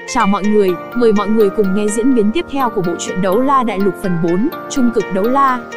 Chào mọi người, mời mọi người cùng nghe diễn biến tiếp theo của bộ truyện Đấu La Đại Lục phần 4, Trung cực đấu la.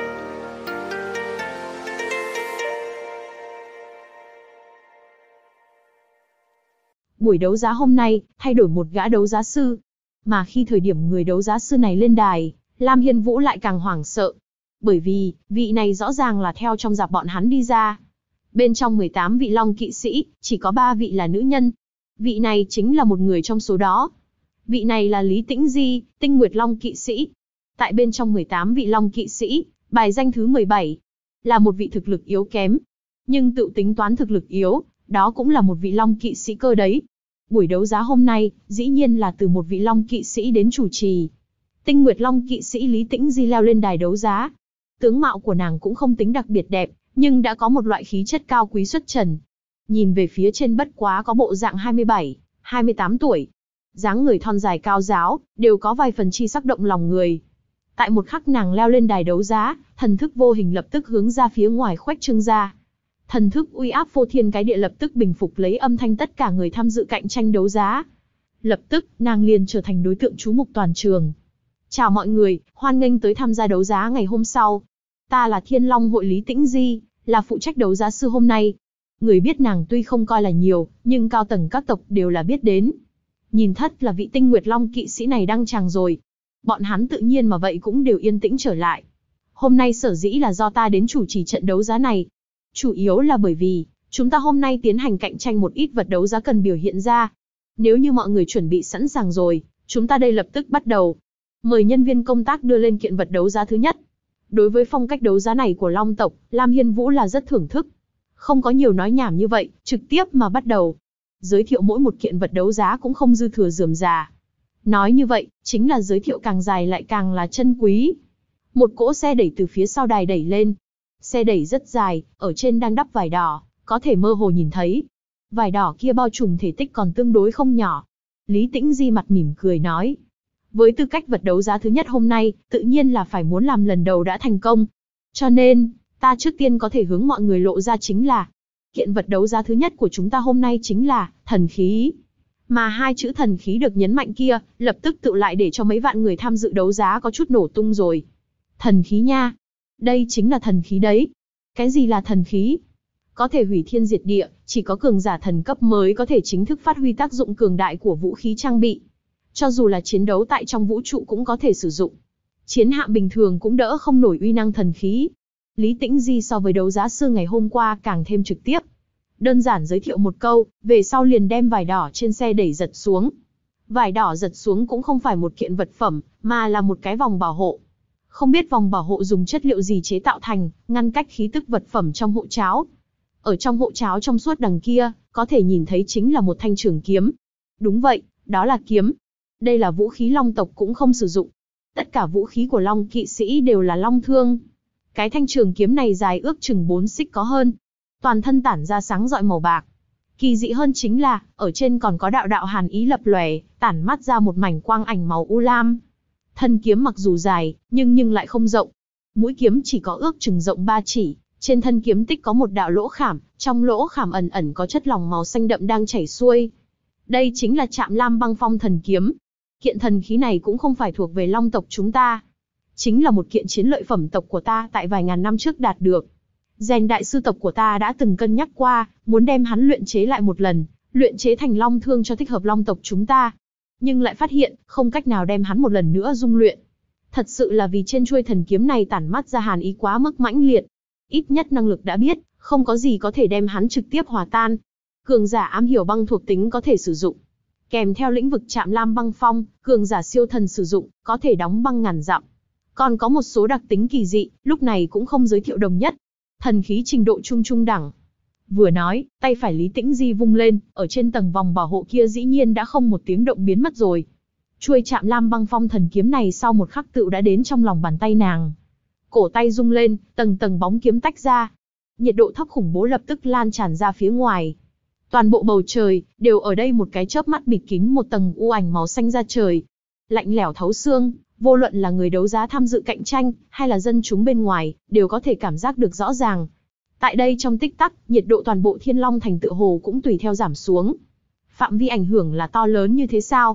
Buổi đấu giá hôm nay, thay đổi một gã đấu giá sư. Mà khi thời điểm người đấu giá sư này lên đài, Lam Hiên Vũ lại càng hoảng sợ. Bởi vì, vị này rõ ràng là theo trong rạp bọn hắn đi ra. Bên trong 18 vị Long kỵ sĩ, chỉ có 3 vị là nữ nhân. Vị này chính là một người trong số đó. Vị này là Lý Tĩnh Di, Tinh Nguyệt Long kỵ sĩ. Tại bên trong 18 vị Long kỵ sĩ, bài danh thứ 17. Là một vị thực lực yếu kém. Nhưng tự tính toán thực lực yếu, đó cũng là một vị Long kỵ sĩ cơ đấy. Buổi đấu giá hôm nay, dĩ nhiên là từ một vị Long kỵ sĩ đến chủ trì. Tinh Nguyệt Long kỵ sĩ Lý Tĩnh Di leo lên đài đấu giá. Tướng mạo của nàng cũng không tính đặc biệt đẹp, nhưng đã có một loại khí chất cao quý xuất trần. Nhìn về phía trên bất quá có bộ dạng 27, 28 tuổi. Dáng người thon dài cao ráo, đều có vài phần chi sắc động lòng người. Tại một khắc nàng leo lên đài đấu giá, thần thức vô hình lập tức hướng ra phía ngoài khuếch trương ra. Thần thức uy áp phô thiên cái địa lập tức bình phục lấy âm thanh tất cả người tham dự cạnh tranh đấu giá. Lập tức, nàng liền trở thành đối tượng chú mục toàn trường. Chào mọi người, hoan nghênh tới tham gia đấu giá ngày hôm sau. Ta là Thiên Long hội Lý Tĩnh Di, là phụ trách đấu giá sư hôm nay. Người biết nàng tuy không coi là nhiều, nhưng cao tầng các tộc đều là biết đến. Nhìn thất là vị Tinh Nguyệt Long kỵ sĩ này đăng tràng rồi. Bọn hắn tự nhiên mà vậy cũng đều yên tĩnh trở lại. Hôm nay sở dĩ là do ta đến chủ trì trận đấu giá này. Chủ yếu là bởi vì, chúng ta hôm nay tiến hành cạnh tranh một ít vật đấu giá cần biểu hiện ra. Nếu như mọi người chuẩn bị sẵn sàng rồi, chúng ta đây lập tức bắt đầu. Mời nhân viên công tác đưa lên kiện vật đấu giá thứ nhất. Đối với phong cách đấu giá này của Long tộc, Lam Hiên Vũ là rất thưởng thức. Không có nhiều nói nhảm như vậy, trực tiếp mà bắt đầu. Giới thiệu mỗi một kiện vật đấu giá cũng không dư thừa rườm rà. Nói như vậy, chính là giới thiệu càng dài lại càng là chân quý. Một cỗ xe đẩy từ phía sau đài đẩy lên. Xe đẩy rất dài, ở trên đang đắp vải đỏ, có thể mơ hồ nhìn thấy. Vải đỏ kia bao trùm thể tích còn tương đối không nhỏ. Lý Tĩnh Di mặt mỉm cười nói. Với tư cách vật đấu giá thứ nhất hôm nay, tự nhiên là phải muốn làm lần đầu đã thành công. Cho nên, ta trước tiên có thể hướng mọi người lộ ra chính là, kiện vật đấu giá thứ nhất của chúng ta hôm nay chính là thần khí. Mà hai chữ thần khí được nhấn mạnh kia, lập tức tự lại để cho mấy vạn người tham dự đấu giá có chút nổ tung rồi. Thần khí nha. Đây chính là thần khí đấy. Cái gì là thần khí? Có thể hủy thiên diệt địa, chỉ có cường giả thần cấp mới có thể chính thức phát huy tác dụng cường đại của vũ khí trang bị. Cho dù là chiến đấu tại trong vũ trụ cũng có thể sử dụng. Chiến hạm bình thường cũng đỡ không nổi uy năng thần khí. Lý Tĩnh Di so với đấu giá sư ngày hôm qua càng thêm trực tiếp. Đơn giản giới thiệu một câu, về sau liền đem vải đỏ trên xe đẩy giật xuống. Vải đỏ giật xuống cũng không phải một kiện vật phẩm, mà là một cái vòng bảo hộ. Không biết vòng bảo hộ dùng chất liệu gì chế tạo thành, ngăn cách khí tức vật phẩm trong hộ cháo. Ở trong hộ cháo trong suốt đằng kia, có thể nhìn thấy chính là một thanh trường kiếm. Đúng vậy, đó là kiếm. Đây là vũ khí Long tộc cũng không sử dụng. Tất cả vũ khí của Long kỵ sĩ đều là Long thương. Cái thanh trường kiếm này dài ước chừng 4 xích có hơn. Toàn thân tản ra sáng rọi màu bạc. Kỳ dị hơn chính là, ở trên còn có đạo đạo hàn ý lập lòe, tản mắt ra một mảnh quang ảnh màu u lam. Thân kiếm mặc dù dài, nhưng lại không rộng. Mũi kiếm chỉ có ước chừng rộng 3 chỉ. Trên thân kiếm tích có một đạo lỗ khảm, trong lỗ khảm ẩn ẩn có chất lỏng màu xanh đậm đang chảy xuôi. Đây chính là Trạm Lam Băng Phong thần kiếm. Kiện thần khí này cũng không phải thuộc về Long tộc chúng ta. Chính là một kiện chiến lợi phẩm tộc của ta tại vài ngàn năm trước đạt được. Rèn đại sư tộc của ta đã từng cân nhắc qua, muốn đem hắn luyện chế lại một lần, luyện chế thành long thương cho thích hợp Long tộc chúng ta. Nhưng lại phát hiện, không cách nào đem hắn một lần nữa dung luyện. Thật sự là vì trên chuôi thần kiếm này tản mắt ra hàn ý quá mức mãnh liệt. Ít nhất năng lực đã biết, không có gì có thể đem hắn trực tiếp hòa tan. Cường giả am hiểu băng thuộc tính có thể sử dụng. Kèm theo lĩnh vực Trạm Lam Băng Phong, cường giả siêu thần sử dụng, có thể đóng băng ngàn dặm. Còn có một số đặc tính kỳ dị, lúc này cũng không giới thiệu đồng nhất. Thần khí trình độ trung trung đẳng. Vừa nói, tay phải Lý Tĩnh Di vung lên, ở trên tầng vòng bảo hộ kia dĩ nhiên đã không một tiếng động biến mất rồi. Chuôi Trạm Lam Băng Phong thần kiếm này sau một khắc tựu đã đến trong lòng bàn tay nàng. Cổ tay rung lên, tầng tầng bóng kiếm tách ra. Nhiệt độ thấp khủng bố lập tức lan tràn ra phía ngoài. Toàn bộ bầu trời, đều ở đây một cái chớp mắt bịt kín một tầng u ảnh màu xanh ra trời. Lạnh lẽo thấu xương, vô luận là người đấu giá tham dự cạnh tranh, hay là dân chúng bên ngoài, đều có thể cảm giác được rõ ràng. Tại đây trong tích tắc, nhiệt độ toàn bộ Thiên Long thành tựa hồ cũng tùy theo giảm xuống. Phạm vi ảnh hưởng là to lớn như thế sao?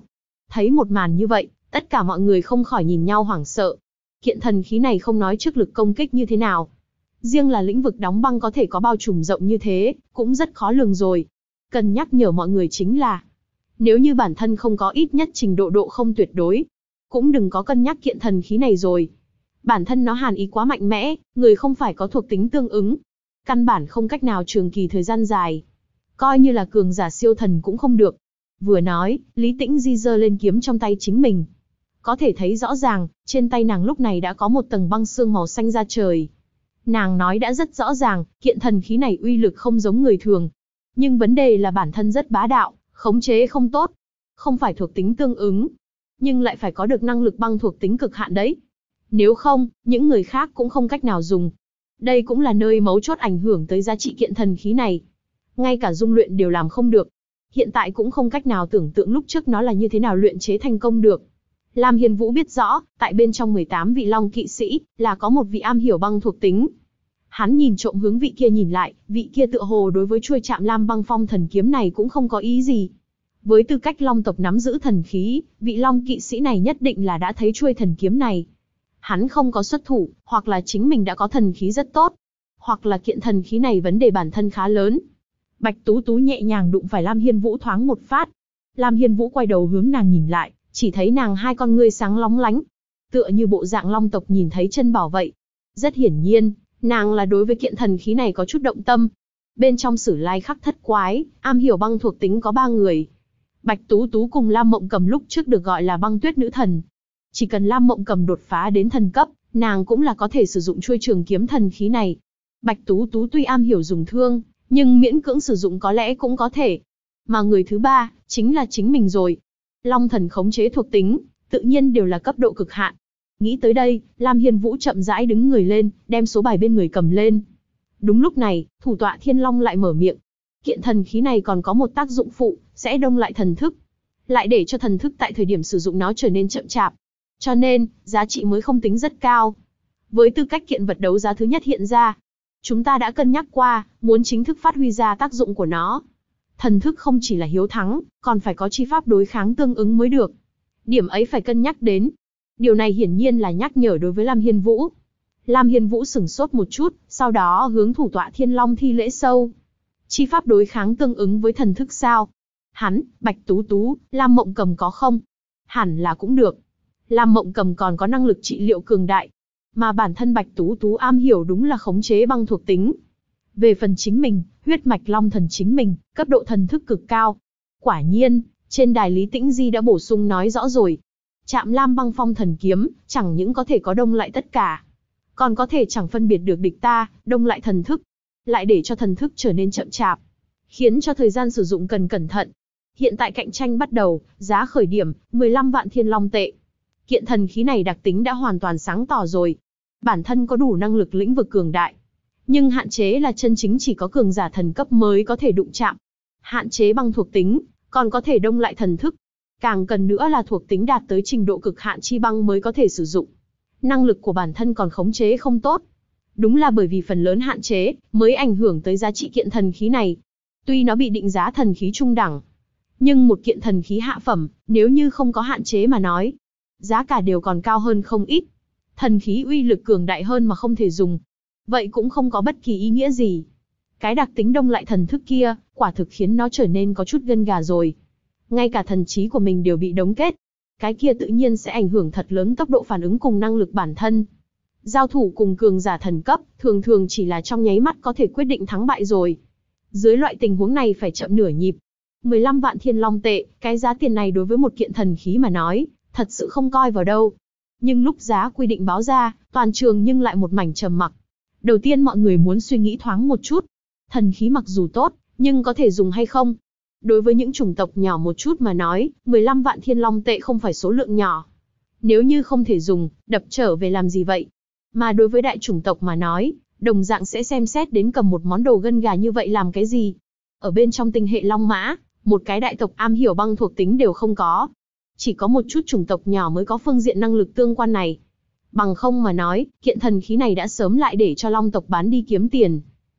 Thấy một màn như vậy, tất cả mọi người không khỏi nhìn nhau hoảng sợ. Kiện thần khí này không nói trước lực công kích như thế nào. Riêng là lĩnh vực đóng băng có thể có bao trùm rộng như thế, cũng rất khó lường rồi. Cần nhắc nhở mọi người chính là, nếu như bản thân không có ít nhất trình độ độ không tuyệt đối, cũng đừng có cân nhắc kiện thần khí này rồi. Bản thân nó hàn ý quá mạnh mẽ, người không phải có thuộc tính tương ứng. Căn bản không cách nào trường kỳ thời gian dài. Coi như là cường giả siêu thần cũng không được. Vừa nói, Lý Tĩnh Di giơ lên kiếm trong tay chính mình. Có thể thấy rõ ràng, trên tay nàng lúc này đã có một tầng băng xương màu xanh ra trời. Nàng nói đã rất rõ ràng, kiện thần khí này uy lực không giống người thường. Nhưng vấn đề là bản thân rất bá đạo, khống chế không tốt. Không phải thuộc tính tương ứng, nhưng lại phải có được năng lực băng thuộc tính cực hạn đấy. Nếu không, những người khác cũng không cách nào dùng. Đây cũng là nơi mấu chốt ảnh hưởng tới giá trị kiện thần khí này. Ngay cả dung luyện đều làm không được. Hiện tại cũng không cách nào tưởng tượng lúc trước nó là như thế nào luyện chế thành công được. Lam Hiên Vũ biết rõ, tại bên trong 18 vị Long kỵ sĩ, là có một vị am hiểu băng thuộc tính. Hắn nhìn trộm hướng vị kia nhìn lại, vị kia tựa hồ đối với chuôi chạm Lam băng phong thần kiếm này cũng không có ý gì. Với tư cách Long tộc nắm giữ thần khí, vị Long kỵ sĩ này nhất định là đã thấy chuôi thần kiếm này. Hắn không có xuất thủ, hoặc là chính mình đã có thần khí rất tốt, hoặc là kiện thần khí này vấn đề bản thân khá lớn. Bạch Tú Tú nhẹ nhàng đụng phải Lam Hiên Vũ thoáng một phát. Lam Hiên Vũ quay đầu hướng nàng nhìn lại, chỉ thấy nàng hai con ngươi sáng lóng lánh, tựa như bộ dạng Long tộc nhìn thấy chân bảo vậy. Rất hiển nhiên, nàng là đối với kiện thần khí này có chút động tâm. Bên trong Sử Lai Khắc Thất Quái, am hiểu băng thuộc tính có 3 người. Bạch Tú Tú cùng Lam Mộng Cầm lúc trước được gọi là băng tuyết nữ thần. Chỉ cần Lam Mộng Cầm đột phá đến thần cấp, nàng cũng là có thể sử dụng chuôi trường kiếm thần khí này. Bạch Tú Tú tuy am hiểu dùng thương, nhưng miễn cưỡng sử dụng có lẽ cũng có thể. Mà người thứ ba, chính là chính mình rồi. Long thần khống chế thuộc tính, tự nhiên đều là cấp độ cực hạn. Nghĩ tới đây, Lam Hiên Vũ chậm rãi đứng người lên, đem số bài bên người cầm lên. Đúng lúc này, thủ tọa Thiên Long lại mở miệng. Kiện thần khí này còn có một tác dụng phụ, sẽ đông lại thần thức. Lại để cho thần thức tại thời điểm sử dụng nó trở nên chậm chạp. Cho nên, giá trị mới không tính rất cao. Với tư cách kiện vật đấu giá thứ nhất hiện ra, chúng ta đã cân nhắc qua, muốn chính thức phát huy ra tác dụng của nó. Thần thức không chỉ là hiếu thắng, còn phải có chi pháp đối kháng tương ứng mới được. Điểm ấy phải cân nhắc đến. Điều này hiển nhiên là nhắc nhở đối với Lam Hiên Vũ. Lam Hiên Vũ sửng sốt một chút, sau đó hướng thủ tọa Thiên Long thi lễ sâu. Chi pháp đối kháng tương ứng với thần thức sao? Hắn, Bạch Tú Tú, Lam Mộng Cầm có không? Hẳn là cũng được. Lam Mộng Cầm còn có năng lực trị liệu cường đại. Mà bản thân Bạch Tú Tú am hiểu đúng là khống chế băng thuộc tính. Về phần chính mình, huyết mạch Long thần chính mình, cấp độ thần thức cực cao. Quả nhiên, trên đài Lý Tĩnh Di đã bổ sung nói rõ rồi. Chạm Lam băng phong thần kiếm, chẳng những có thể có đông lại tất cả, còn có thể chẳng phân biệt được địch ta, đông lại thần thức, lại để cho thần thức trở nên chậm chạp, khiến cho thời gian sử dụng cần cẩn thận. Hiện tại cạnh tranh bắt đầu, giá khởi điểm, 15 vạn thiên long tệ. Kiện thần khí này đặc tính đã hoàn toàn sáng tỏ rồi. Bản thân có đủ năng lực lĩnh vực cường đại. Nhưng hạn chế là chân chính chỉ có cường giả thần cấp mới có thể đụng chạm. Hạn chế băng thuộc tính, còn có thể đông lại thần thức. Càng cần nữa là thuộc tính đạt tới trình độ cực hạn chi băng mới có thể sử dụng. Năng lực của bản thân còn khống chế không tốt. Đúng là bởi vì phần lớn hạn chế, mới ảnh hưởng tới giá trị kiện thần khí này. Tuy nó bị định giá thần khí trung đẳng, nhưng một kiện thần khí hạ phẩm, nếu như không có hạn chế mà nói, giá cả đều còn cao hơn không ít. Thần khí uy lực cường đại hơn mà không thể dùng, vậy cũng không có bất kỳ ý nghĩa gì. Cái đặc tính đông lại thần thức kia, quả thực khiến nó trở nên có chút gân gà rồi. Ngay cả thần trí của mình đều bị đóng kết. Cái kia tự nhiên sẽ ảnh hưởng thật lớn tốc độ phản ứng cùng năng lực bản thân. Giao thủ cùng cường giả thần cấp, thường thường chỉ là trong nháy mắt có thể quyết định thắng bại rồi. Dưới loại tình huống này phải chậm nửa nhịp. 15 vạn thiên long tệ, cái giá tiền này đối với một kiện thần khí mà nói, thật sự không coi vào đâu. Nhưng lúc giá quy định báo ra, toàn trường nhưng lại một mảnh trầm mặc. Đầu tiên mọi người muốn suy nghĩ thoáng một chút. Thần khí mặc dù tốt, nhưng có thể dùng hay không? Đối với những chủng tộc nhỏ một chút mà nói, 15 vạn thiên long tệ không phải số lượng nhỏ. Nếu như không thể dùng, đập trở về làm gì vậy? Mà đối với đại chủng tộc mà nói, đồng dạng sẽ xem xét đến cầm một món đồ gân gà như vậy làm cái gì? Ở bên trong tinh hệ Long Mã, một cái đại tộc am hiểu băng thuộc tính đều không có. Chỉ có một chút chủng tộc nhỏ mới có phương diện năng lực tương quan này. Bằng không mà nói, kiện thần khí này đã sớm lại để cho Long tộc bán đi kiếm tiền.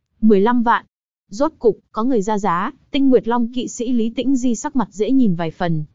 15 vạn. Rốt cục, có người ra giá, Tinh Nguyệt Long kỵ sĩ Lý Tĩnh Di sắc mặt dễ nhìn vài phần.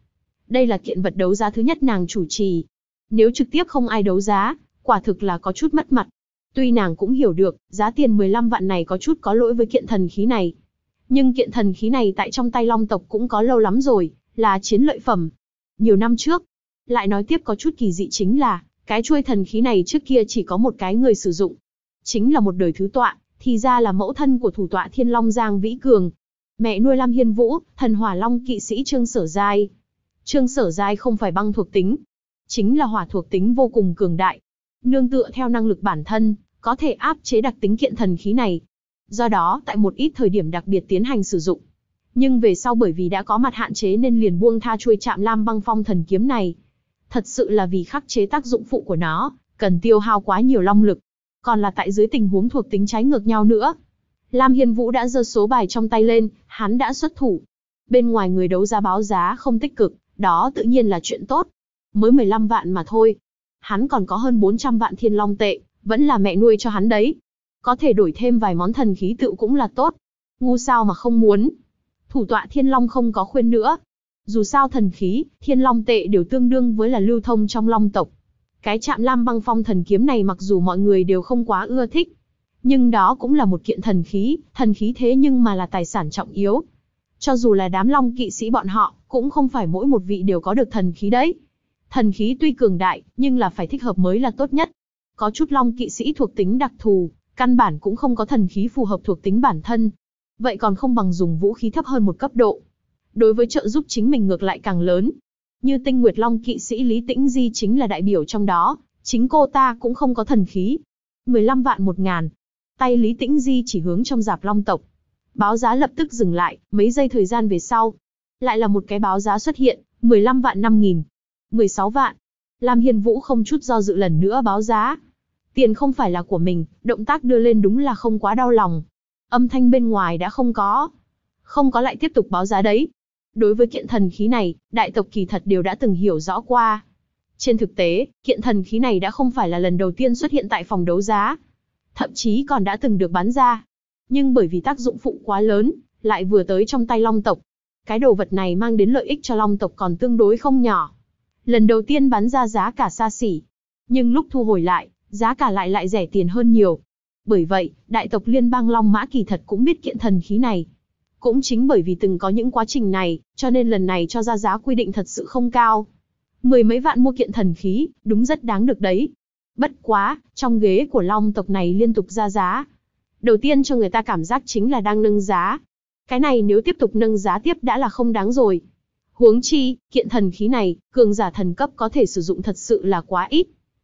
Đây là kiện vật đấu giá thứ nhất nàng chủ trì. Nếu trực tiếp không ai đấu giá, quả thực là có chút mất mặt. Tuy nàng cũng hiểu được, giá tiền 15 vạn này có chút có lỗi với kiện thần khí này. Nhưng kiện thần khí này tại trong tay Long tộc cũng có lâu lắm rồi, là chiến lợi phẩm. Nhiều năm trước. Lại nói tiếp có chút kỳ dị chính là, cái chuôi thần khí này trước kia chỉ có một cái người sử dụng. Chính là một đời thứ tọa, thì ra là mẫu thân của thủ tọa Thiên Long Giang Vĩ Cường. Mẹ nuôi Lam Hiên Vũ, thần hỏa long kỵ sĩ Trương Sở Giai. Trương Sở Giai không phải băng thuộc tính, chính là hỏa thuộc tính vô cùng cường đại. Nương tựa theo năng lực bản thân, có thể áp chế đặc tính kiện thần khí này. Do đó, tại một ít thời điểm đặc biệt tiến hành sử dụng. Nhưng về sau bởi vì đã có mặt hạn chế nên liền buông tha chuôi Trạm Lam Băng Phong thần kiếm này. Thật sự là vì khắc chế tác dụng phụ của nó, cần tiêu hao quá nhiều long lực. Còn là tại dưới tình huống thuộc tính trái ngược nhau nữa. Lam Hiên Vũ đã giơ số bài trong tay lên, hắn đã xuất thủ. Bên ngoài người đấu giá báo giá không tích cực, đó tự nhiên là chuyện tốt. Mới 15 vạn mà thôi. Hắn còn có hơn 400 vạn thiên long tệ, vẫn là mẹ nuôi cho hắn đấy. Có thể đổi thêm vài món thần khí tựu cũng là tốt. Ngu sao mà không muốn. Thủ tọa Thiên Long không có khuyên nữa. Dù sao thần khí, thiên long tệ đều tương đương với là lưu thông trong long tộc. Cái Trạm Lam Băng Phong thần kiếm này mặc dù mọi người đều không quá ưa thích, nhưng đó cũng là một kiện thần khí thế nhưng mà là tài sản trọng yếu. Cho dù là đám long kỵ sĩ bọn họ, cũng không phải mỗi một vị đều có được thần khí đấy. Thần khí tuy cường đại, nhưng là phải thích hợp mới là tốt nhất. Có chút long kỵ sĩ thuộc tính đặc thù, căn bản cũng không có thần khí phù hợp thuộc tính bản thân. Vậy còn không bằng dùng vũ khí thấp hơn một cấp độ. Đối với trợ giúp chính mình ngược lại càng lớn. Như Tinh Nguyệt Long kỵ sĩ Lý Tĩnh Di chính là đại biểu trong đó, chính cô ta cũng không có thần khí. 15 vạn 1.000. Tay Lý Tĩnh Di chỉ hướng trong rạp long tộc. Báo giá lập tức dừng lại, mấy giây thời gian về sau. Lại là một cái báo giá xuất hiện, 15 vạn 5.000. 16 vạn. Lam Hiên Vũ không chút do dự lần nữa báo giá. Tiền không phải là của mình, động tác đưa lên đúng là không quá đau lòng. Âm thanh bên ngoài đã không có. Không có lại tiếp tục báo giá đấy. Đối với kiện thần khí này, đại tộc kỳ thật đều đã từng hiểu rõ qua. Trên thực tế, kiện thần khí này đã không phải là lần đầu tiên xuất hiện tại phòng đấu giá. Thậm chí còn đã từng được bán ra. Nhưng bởi vì tác dụng phụ quá lớn, lại vừa tới trong tay long tộc. Cái đồ vật này mang đến lợi ích cho long tộc còn tương đối không nhỏ. Lần đầu tiên bán ra giá cả xa xỉ. Nhưng lúc thu hồi lại, giá cả lại rẻ tiền hơn nhiều. Bởi vậy, đại tộc liên bang Long Mã kỳ thật cũng biết kiện thần khí này. Cũng chính bởi vì từng có những quá trình này, cho nên lần này cho ra giá quy định thật sự không cao. 10 mấy vạn mua kiện thần khí, đúng rất đáng được đấy. Bất quá, trong ghế của Long tộc này liên tục ra giá. Đầu tiên cho người ta cảm giác chính là đang nâng giá. Cái này nếu tiếp tục nâng giá tiếp đã là không đáng rồi. Huống chi, kiện thần khí này, cường giả thần cấp có thể sử dụng thật sự là quá ít.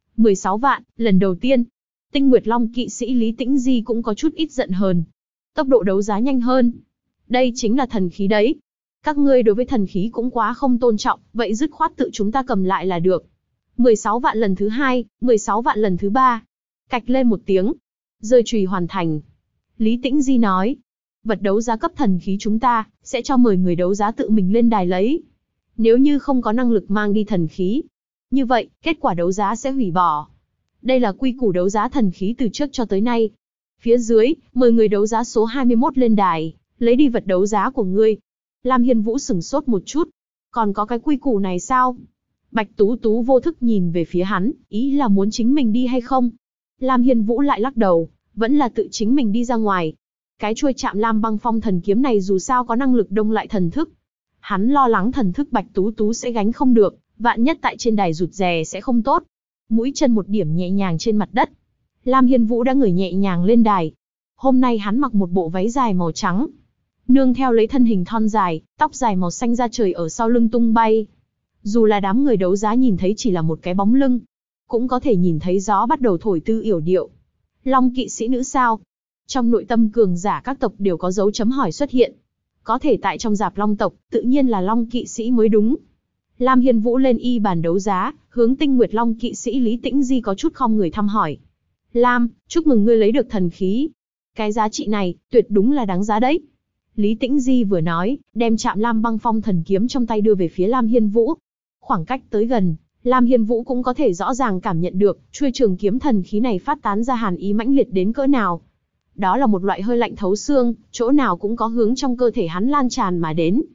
16 vạn, lần đầu tiên. Tinh Nguyệt Long kỵ sĩ Lý Tĩnh Di cũng có chút ít giận hờn. Tốc độ đấu giá nhanh hơn. Đây chính là thần khí đấy. Các ngươi đối với thần khí cũng quá không tôn trọng, vậy dứt khoát tự chúng ta cầm lại là được. 16 vạn lần thứ hai, 16 vạn lần thứ ba. Cạch lên một tiếng. Rơi chùy hoàn thành. Lý Tĩnh Di nói. Vật đấu giá cấp thần khí chúng ta, sẽ cho mời người đấu giá tự mình lên đài lấy. Nếu như không có năng lực mang đi thần khí, như vậy, kết quả đấu giá sẽ hủy bỏ. Đây là quy củ đấu giá thần khí từ trước cho tới nay. Phía dưới, mời người đấu giá số 21 lên đài, lấy đi vật đấu giá của ngươi. Lam Hiên Vũ sửng sốt một chút. Còn có cái quy củ này sao? Bạch Tú Tú vô thức nhìn về phía hắn, ý là muốn chính mình đi hay không? Lam Hiên Vũ lại lắc đầu, vẫn là tự chính mình đi ra ngoài. Cái chuôi Trạm Lam Băng Phong thần kiếm này dù sao có năng lực đông lại thần thức. Hắn lo lắng thần thức Bạch Tú Tú sẽ gánh không được, vạn nhất tại trên đài rụt rè sẽ không tốt. Mũi chân một điểm nhẹ nhàng trên mặt đất. Lam Hiên Vũ đã ngồi nhẹ nhàng lên đài. Hôm nay hắn mặc một bộ váy dài màu trắng. Nương theo lấy thân hình thon dài, tóc dài màu xanh da trời ở sau lưng tung bay. Dù là đám người đấu giá nhìn thấy chỉ là một cái bóng lưng, cũng có thể nhìn thấy gió bắt đầu thổi tư yểu điệu. Long kỵ sĩ nữ sao? Trong nội tâm cường giả các tộc đều có dấu chấm hỏi xuất hiện. Có thể tại trong rạp long tộc, tự nhiên là long kỵ sĩ mới đúng. Lam Hiên Vũ lên y bàn đấu giá, hướng Tinh Nguyệt Long kỵ sĩ Lý Tĩnh Di có chút không người thăm hỏi. Lam, chúc mừng ngươi lấy được thần khí. Cái giá trị này, tuyệt đúng là đáng giá đấy. Lý Tĩnh Di vừa nói, đem Trạm Lam Băng Phong thần kiếm trong tay đưa về phía Lam Hiên Vũ. Khoảng cách tới gần, Lam Hiên Vũ cũng có thể rõ ràng cảm nhận được, chuôi trường kiếm thần khí này phát tán ra hàn ý mãnh liệt đến cỡ nào. Đó là một loại hơi lạnh thấu xương, chỗ nào cũng có hướng trong cơ thể hắn lan tràn mà đến.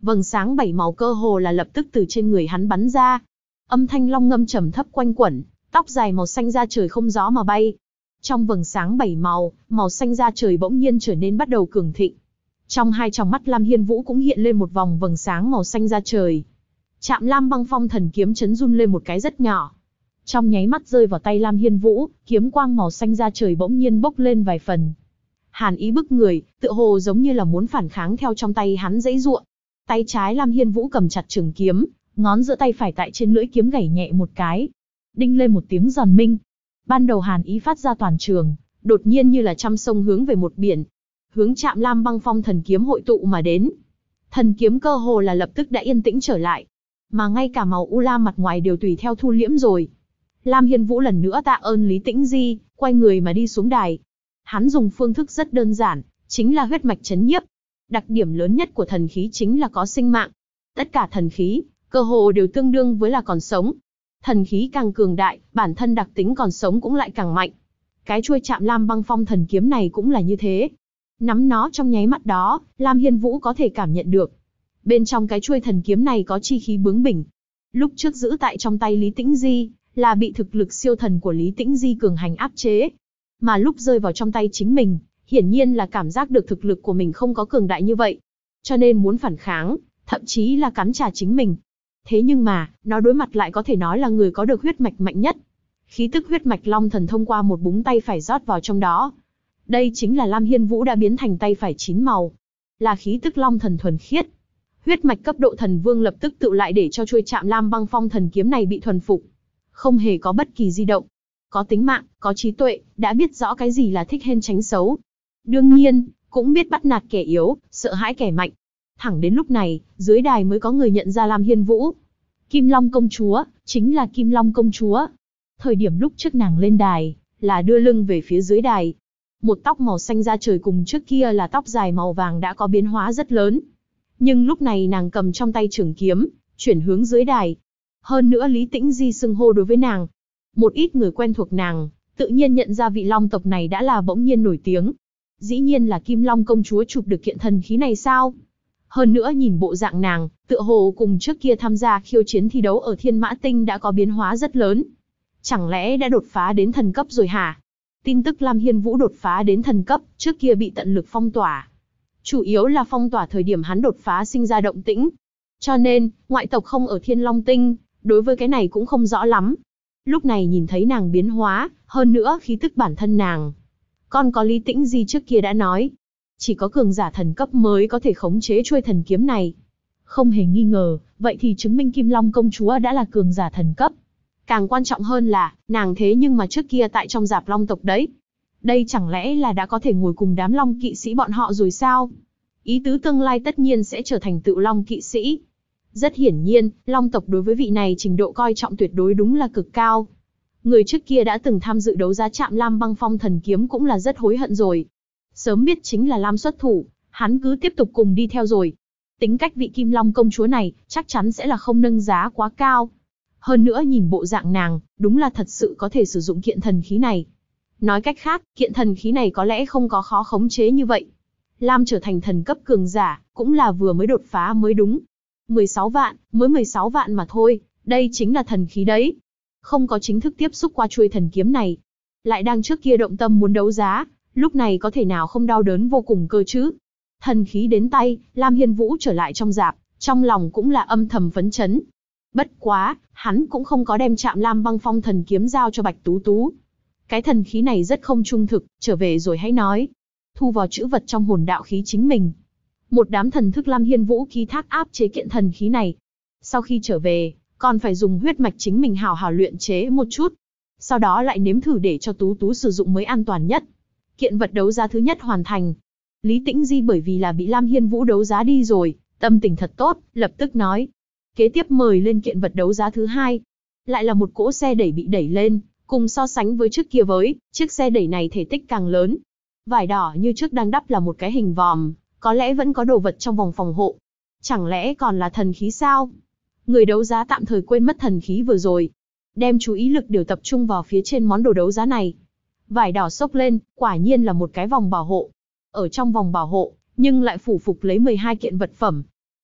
Vầng sáng 7 màu cơ hồ là lập tức từ trên người hắn bắn ra. Âm thanh long ngâm trầm thấp quanh quẩn, tóc dài màu xanh da trời không gió mà bay. Trong vầng sáng 7 màu, màu xanh da trời bỗng nhiên trở nên bắt đầu cường thịnh. Trong hai tròng mắt Lam Hiên Vũ cũng hiện lên một vòng vầng sáng màu xanh da trời. Trạm Lam Băng Phong Thần Kiếm chấn run lên một cái rất nhỏ. Trong nháy mắt rơi vào tay Lam Hiên Vũ, kiếm quang màu xanh da trời bỗng nhiên bốc lên vài phần. Hàn ý bức người, tựa hồ giống như là muốn phản kháng theo trong tay hắn giãy giụa. Tay trái Lam Hiên Vũ cầm chặt trường kiếm, ngón giữa tay phải tại trên lưỡi kiếm gảy nhẹ một cái. Đinh lên một tiếng giòn minh. Ban đầu hàn ý phát ra toàn trường, đột nhiên như là trăm sông hướng về một biển, hướng Trạm Lam Băng Phong Thần Kiếm hội tụ mà đến. Thần kiếm cơ hồ là lập tức đã yên tĩnh trở lại, mà ngay cả màu u lam mặt ngoài đều tùy theo thu liễm rồi. Lam Hiên Vũ lần nữa tạ ơn Lý Tĩnh Di, quay người mà đi xuống đài. Hắn dùng phương thức rất đơn giản, chính là huyết mạch chấn nhiếp. Đặc điểm lớn nhất của thần khí chính là có sinh mạng. Tất cả thần khí, cơ hồ đều tương đương với là còn sống. Thần khí càng cường đại, bản thân đặc tính còn sống cũng lại càng mạnh. Cái chuôi Trạm Lam Băng Phong Thần Kiếm này cũng là như thế. Nắm nó trong nháy mắt đó, Lam Hiên Vũ có thể cảm nhận được. Bên trong cái chuôi thần kiếm này có chi khí bướng bỉnh. Lúc trước giữ tại trong tay Lý Tĩnh Di, là bị thực lực siêu thần của Lý Tĩnh Di cường hành áp chế. Mà lúc rơi vào trong tay chính mình, hiển nhiên là cảm giác được thực lực của mình không có cường đại như vậy. Cho nên muốn phản kháng, thậm chí là cắn trả chính mình. Thế nhưng mà, nó đối mặt lại có thể nói là người có được huyết mạch mạnh nhất. Khí tức huyết mạch long thần thông qua một búng tay phải rót vào trong đó. Đây chính là Lam Hiên Vũ đã biến thành tay phải 9 màu. Là khí tức long thần thuần khiết. Huyết mạch cấp độ thần vương lập tức tự lại để cho chuôi Trạm Lam Băng Phong Thần Kiếm này bị thuần phục. Không hề có bất kỳ di động. Có tính mạng, có trí tuệ, đã biết rõ cái gì là thích hên tránh xấu. Đương nhiên, cũng biết bắt nạt kẻ yếu, sợ hãi kẻ mạnh. Thẳng đến lúc này, dưới đài mới có người nhận ra Lam Hiên Vũ. Kim Long công chúa, chính là Kim Long công chúa. Thời điểm lúc trước nàng lên đài, là đưa lưng về phía dưới đài. Một tóc màu xanh da trời cùng trước kia là tóc dài màu vàng đã có biến hóa rất lớn. Nhưng lúc này nàng cầm trong tay trường kiếm, chuyển hướng dưới đài. Hơn nữa Lý Tĩnh Di xưng hô đối với nàng. Một ít người quen thuộc nàng, tự nhiên nhận ra vị long tộc này đã là bỗng nhiên nổi tiếng. Dĩ nhiên là Kim Long công chúa chụp được kiện thần khí này sao? Hơn nữa nhìn bộ dạng nàng, tựa hồ cùng trước kia tham gia khiêu chiến thi đấu ở Thiên Mã Tinh đã có biến hóa rất lớn. Chẳng lẽ đã đột phá đến thần cấp rồi hả? Tin tức Lam Hiên Vũ đột phá đến thần cấp, trước kia bị tận lực phong tỏa. Chủ yếu là phong tỏa thời điểm hắn đột phá sinh ra động tĩnh. Cho nên, ngoại tộc không ở Thiên Long Tinh, đối với cái này cũng không rõ lắm. Lúc này nhìn thấy nàng biến hóa, hơn nữa khí tức bản thân nàng. Còn có Lý Tĩnh Di trước kia đã nói, chỉ có cường giả thần cấp mới có thể khống chế chuôi thần kiếm này. Không hề nghi ngờ, vậy thì chứng minh Kim Long công chúa đã là cường giả thần cấp. Càng quan trọng hơn là, nàng thế nhưng mà trước kia tại trong giạp long tộc đấy. Đây chẳng lẽ là đã có thể ngồi cùng đám long kỵ sĩ bọn họ rồi sao? Ý tứ tương lai tất nhiên sẽ trở thành tự long kỵ sĩ. Rất hiển nhiên, long tộc đối với vị này trình độ coi trọng tuyệt đối đúng là cực cao. Người trước kia đã từng tham dự đấu giá Trạm Lam Băng Phong Thần Kiếm cũng là rất hối hận rồi. Sớm biết chính là Lam xuất thủ, hắn cứ tiếp tục cùng đi theo rồi. Tính cách vị Kim Long công chúa này, chắc chắn sẽ là không nâng giá quá cao. Hơn nữa nhìn bộ dạng nàng, đúng là thật sự có thể sử dụng kiện thần khí này. Nói cách khác, kiện thần khí này có lẽ không có khó khống chế như vậy. Lam trở thành thần cấp cường giả, cũng là vừa mới đột phá mới đúng. 16 vạn, mới 16 vạn mà thôi, đây chính là thần khí đấy. Không có chính thức tiếp xúc qua chuôi thần kiếm này. Lại đang trước kia động tâm muốn đấu giá, lúc này có thể nào không đau đớn vô cùng cơ chứ. Thần khí đến tay, Lam Hiên Vũ trở lại trong rạp, trong lòng cũng là âm thầm phấn chấn. Bất quá, hắn cũng không có đem Trạm Lam Băng Phong Thần Kiếm giao cho Bạch Tú Tú. Cái thần khí này rất không trung thực, trở về rồi hãy nói. Thu vào chữ vật trong hồn đạo khí chính mình. Một đám thần thức Lam Hiên Vũ ký thác áp chế kiện thần khí này. Sau khi trở về, còn phải dùng huyết mạch chính mình hào hào luyện chế một chút. Sau đó lại nếm thử để cho Tú Tú sử dụng mới an toàn nhất. Kiện vật đấu giá thứ nhất hoàn thành. Lý Tĩnh Di bởi vì là bị Lam Hiên Vũ đấu giá đi rồi, tâm tình thật tốt, lập tức nói. Kế tiếp mời lên kiện vật đấu giá thứ hai. Lại là một cỗ xe đẩy bị đẩy lên, cùng so sánh với trước kia với, chiếc xe đẩy này thể tích càng lớn. Vải đỏ như trước đang đắp là một cái hình vòm, có lẽ vẫn có đồ vật trong vòng phòng hộ. Chẳng lẽ còn là thần khí sao? Người đấu giá tạm thời quên mất thần khí vừa rồi. Đem chú ý lực đều tập trung vào phía trên món đồ đấu giá này. Vải đỏ xốc lên, quả nhiên là một cái vòng bảo hộ. Ở trong vòng bảo hộ, nhưng lại phủ phục lấy 12 kiện vật phẩm.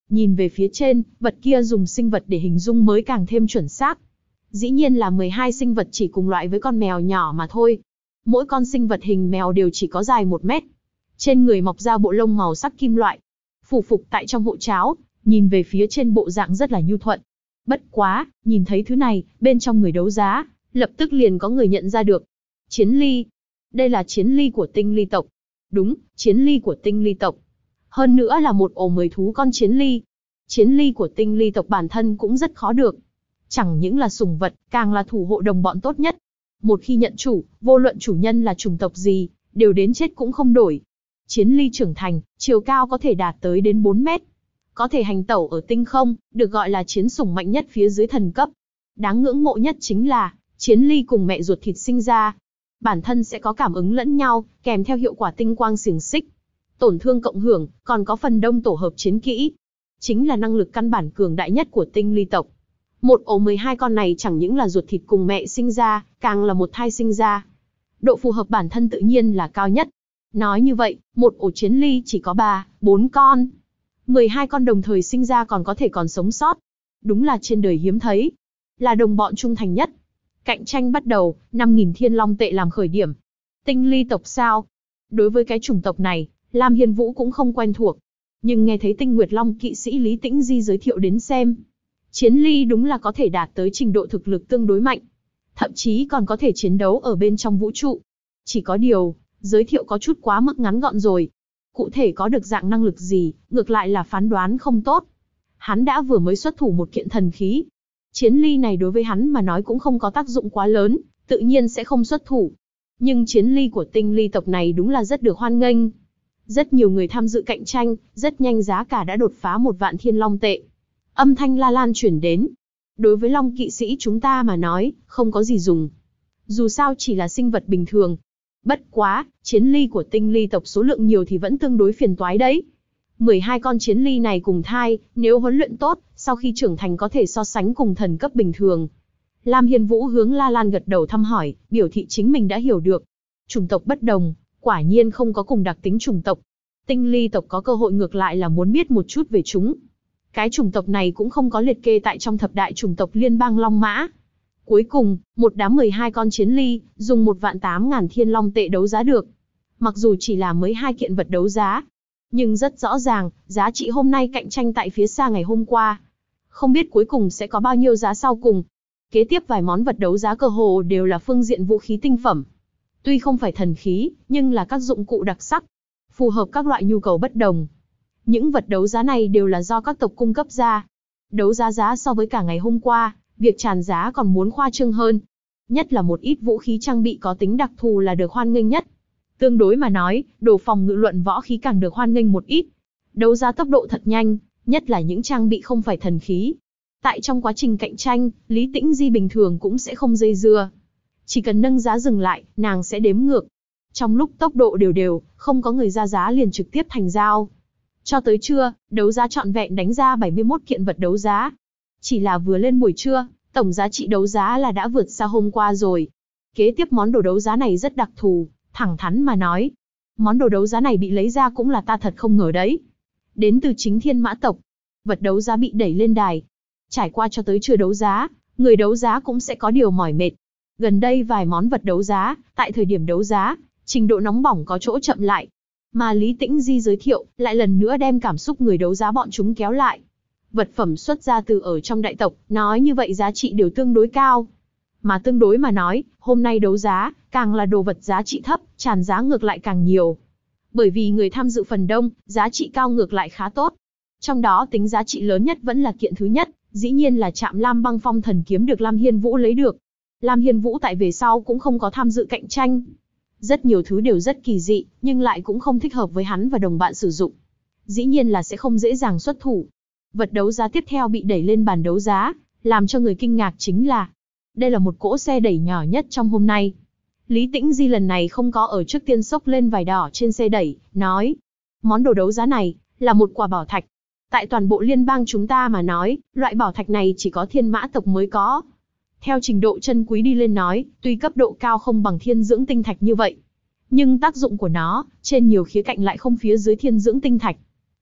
Nhìn về phía trên, vật kia dùng sinh vật để hình dung mới càng thêm chuẩn xác. Dĩ nhiên là 12 sinh vật chỉ cùng loại với con mèo nhỏ mà thôi. Mỗi con sinh vật hình mèo đều chỉ có dài 1 mét. Trên người mọc ra bộ lông màu sắc kim loại. Phủ phục tại trong hộ cháo, nhìn về phía trên bộ dạng rất là nhu thuận. Bất quá, nhìn thấy thứ này, bên trong người đấu giá, lập tức liền có người nhận ra được. Chiến ly. Đây là chiến ly của tinh ly tộc. Đúng, chiến ly của tinh ly tộc. Hơn nữa là một ổ 10 thú con chiến ly. Chiến ly của tinh ly tộc bản thân cũng rất khó được. Chẳng những là sủng vật, càng là thủ hộ đồng bọn tốt nhất. Một khi nhận chủ, vô luận chủ nhân là chủng tộc gì, đều đến chết cũng không đổi. Chiến ly trưởng thành, chiều cao có thể đạt tới đến 4 mét. Có thể hành tẩu ở tinh không, được gọi là chiến sủng mạnh nhất phía dưới thần cấp. Đáng ngưỡng mộ nhất chính là, chiến ly cùng mẹ ruột thịt sinh ra. Bản thân sẽ có cảm ứng lẫn nhau, kèm theo hiệu quả tinh quang xiềng xích. Tổn thương cộng hưởng, còn có phần đông tổ hợp chiến kỹ. Chính là năng lực căn bản cường đại nhất của tinh ly tộc. Một ổ 12 con này chẳng những là ruột thịt cùng mẹ sinh ra, càng là một thai sinh ra. Độ phù hợp bản thân tự nhiên là cao nhất. Nói như vậy, một ổ chiến ly chỉ có 3, 4 con. 12 con đồng thời sinh ra còn có thể còn sống sót. Đúng là trên đời hiếm thấy. Là đồng bọn trung thành nhất. Cạnh tranh bắt đầu, 5.000 thiên long tệ làm khởi điểm. Tinh ly tộc sao? Đối với cái chủng tộc này, Lam Hiên Vũ cũng không quen thuộc. Nhưng nghe thấy Tinh Nguyệt Long kỵ sĩ Lý Tĩnh Di giới thiệu đến xem. Chiến ly đúng là có thể đạt tới trình độ thực lực tương đối mạnh. Thậm chí còn có thể chiến đấu ở bên trong vũ trụ. Chỉ có điều, giới thiệu có chút quá mức ngắn gọn rồi. Cụ thể có được dạng năng lực gì, ngược lại là phán đoán không tốt. Hắn đã vừa mới xuất thủ một kiện thần khí. Chiến ly này đối với hắn mà nói cũng không có tác dụng quá lớn, tự nhiên sẽ không xuất thủ. Nhưng chiến ly của tinh ly tộc này đúng là rất được hoan nghênh. Rất nhiều người tham dự cạnh tranh, rất nhanh giá cả đã đột phá 1.000 thiên long tệ. Âm thanh la lan chuyển đến. Đối với long kỵ sĩ chúng ta mà nói, không có gì dùng. Dù sao chỉ là sinh vật bình thường. Bất quá, chiến ly của tinh ly tộc số lượng nhiều thì vẫn tương đối phiền toái đấy. 12 con chiến ly này cùng thai, nếu huấn luyện tốt, sau khi trưởng thành có thể so sánh cùng thần cấp bình thường. Lam Hiên Vũ hướng La Lan gật đầu thăm hỏi, biểu thị chính mình đã hiểu được. Chủng tộc bất đồng, quả nhiên không có cùng đặc tính chủng tộc. Tinh ly tộc có cơ hội ngược lại là muốn biết một chút về chúng. Cái chủng tộc này cũng không có liệt kê tại trong thập đại chủng tộc liên bang Long Mã. Cuối cùng, một đám 12 con chiến ly, dùng 1.800.000 thiên long tệ đấu giá được. Mặc dù chỉ là mới 2 kiện vật đấu giá, nhưng rất rõ ràng, giá trị hôm nay cạnh tranh tại phía xa ngày hôm qua. Không biết cuối cùng sẽ có bao nhiêu giá sau cùng. Kế tiếp vài món vật đấu giá cơ hồ đều là phương diện vũ khí tinh phẩm. Tuy không phải thần khí, nhưng là các dụng cụ đặc sắc, phù hợp các loại nhu cầu bất đồng. Những vật đấu giá này đều là do các tộc cung cấp ra. Đấu giá giá so với cả ngày hôm qua, việc tràn giá còn muốn khoa trương hơn. Nhất là một ít vũ khí trang bị có tính đặc thù là được hoan nghênh nhất. Tương đối mà nói, đồ phòng ngự luận võ khí càng được hoan nghênh một ít. Đấu giá tốc độ thật nhanh, nhất là những trang bị không phải thần khí. Tại trong quá trình cạnh tranh, Lý Tĩnh Di bình thường cũng sẽ không dây dưa. Chỉ cần nâng giá dừng lại, nàng sẽ đếm ngược. Trong lúc tốc độ đều đều, không có người ra giá liền trực tiếp thành giao. Cho tới trưa, đấu giá trọn vẹn đánh ra 71 kiện vật đấu giá. Chỉ là vừa lên buổi trưa, tổng giá trị đấu giá là đã vượt xa hôm qua rồi. Kế tiếp món đồ đấu giá này rất đặc thù, thẳng thắn mà nói. Món đồ đấu giá này bị lấy ra cũng là ta thật không ngờ đấy. Đến từ chính Thiên Mã tộc. Vật đấu giá bị đẩy lên đài. Trải qua cho tới trưa đấu giá, người đấu giá cũng sẽ có điều mỏi mệt. Gần đây vài món vật đấu giá, tại thời điểm đấu giá, trình độ nóng bỏng có chỗ chậm lại. Mà Lý Tĩnh Di giới thiệu, lại lần nữa đem cảm xúc người đấu giá bọn chúng kéo lại. Vật phẩm xuất ra từ ở trong đại tộc, nói như vậy giá trị đều tương đối cao. Mà tương đối mà nói, hôm nay đấu giá, càng là đồ vật giá trị thấp, tràn giá ngược lại càng nhiều. Bởi vì người tham dự phần đông, giá trị cao ngược lại khá tốt. Trong đó tính giá trị lớn nhất vẫn là kiện thứ nhất, dĩ nhiên là Trạm Lam Băng Phong thần kiếm được Lam Hiên Vũ lấy được. Lam Hiên Vũ tại về sau cũng không có tham dự cạnh tranh. Rất nhiều thứ đều rất kỳ dị, nhưng lại cũng không thích hợp với hắn và đồng bạn sử dụng. Dĩ nhiên là sẽ không dễ dàng xuất thủ. Vật đấu giá tiếp theo bị đẩy lên bàn đấu giá, làm cho người kinh ngạc chính là đây là một cỗ xe đẩy nhỏ nhất trong hôm nay. Lý Tĩnh Di lần này không có ở trước tiên xốc lên vải đỏ trên xe đẩy, nói món đồ đấu giá này là một quả bảo thạch. Tại toàn bộ liên bang chúng ta mà nói, loại bảo thạch này chỉ có Thiên Mã tộc mới có. Theo trình độ chân quý đi lên nói, tuy cấp độ cao không bằng thiên dưỡng tinh thạch như vậy, nhưng tác dụng của nó, trên nhiều khía cạnh lại không phía dưới thiên dưỡng tinh thạch.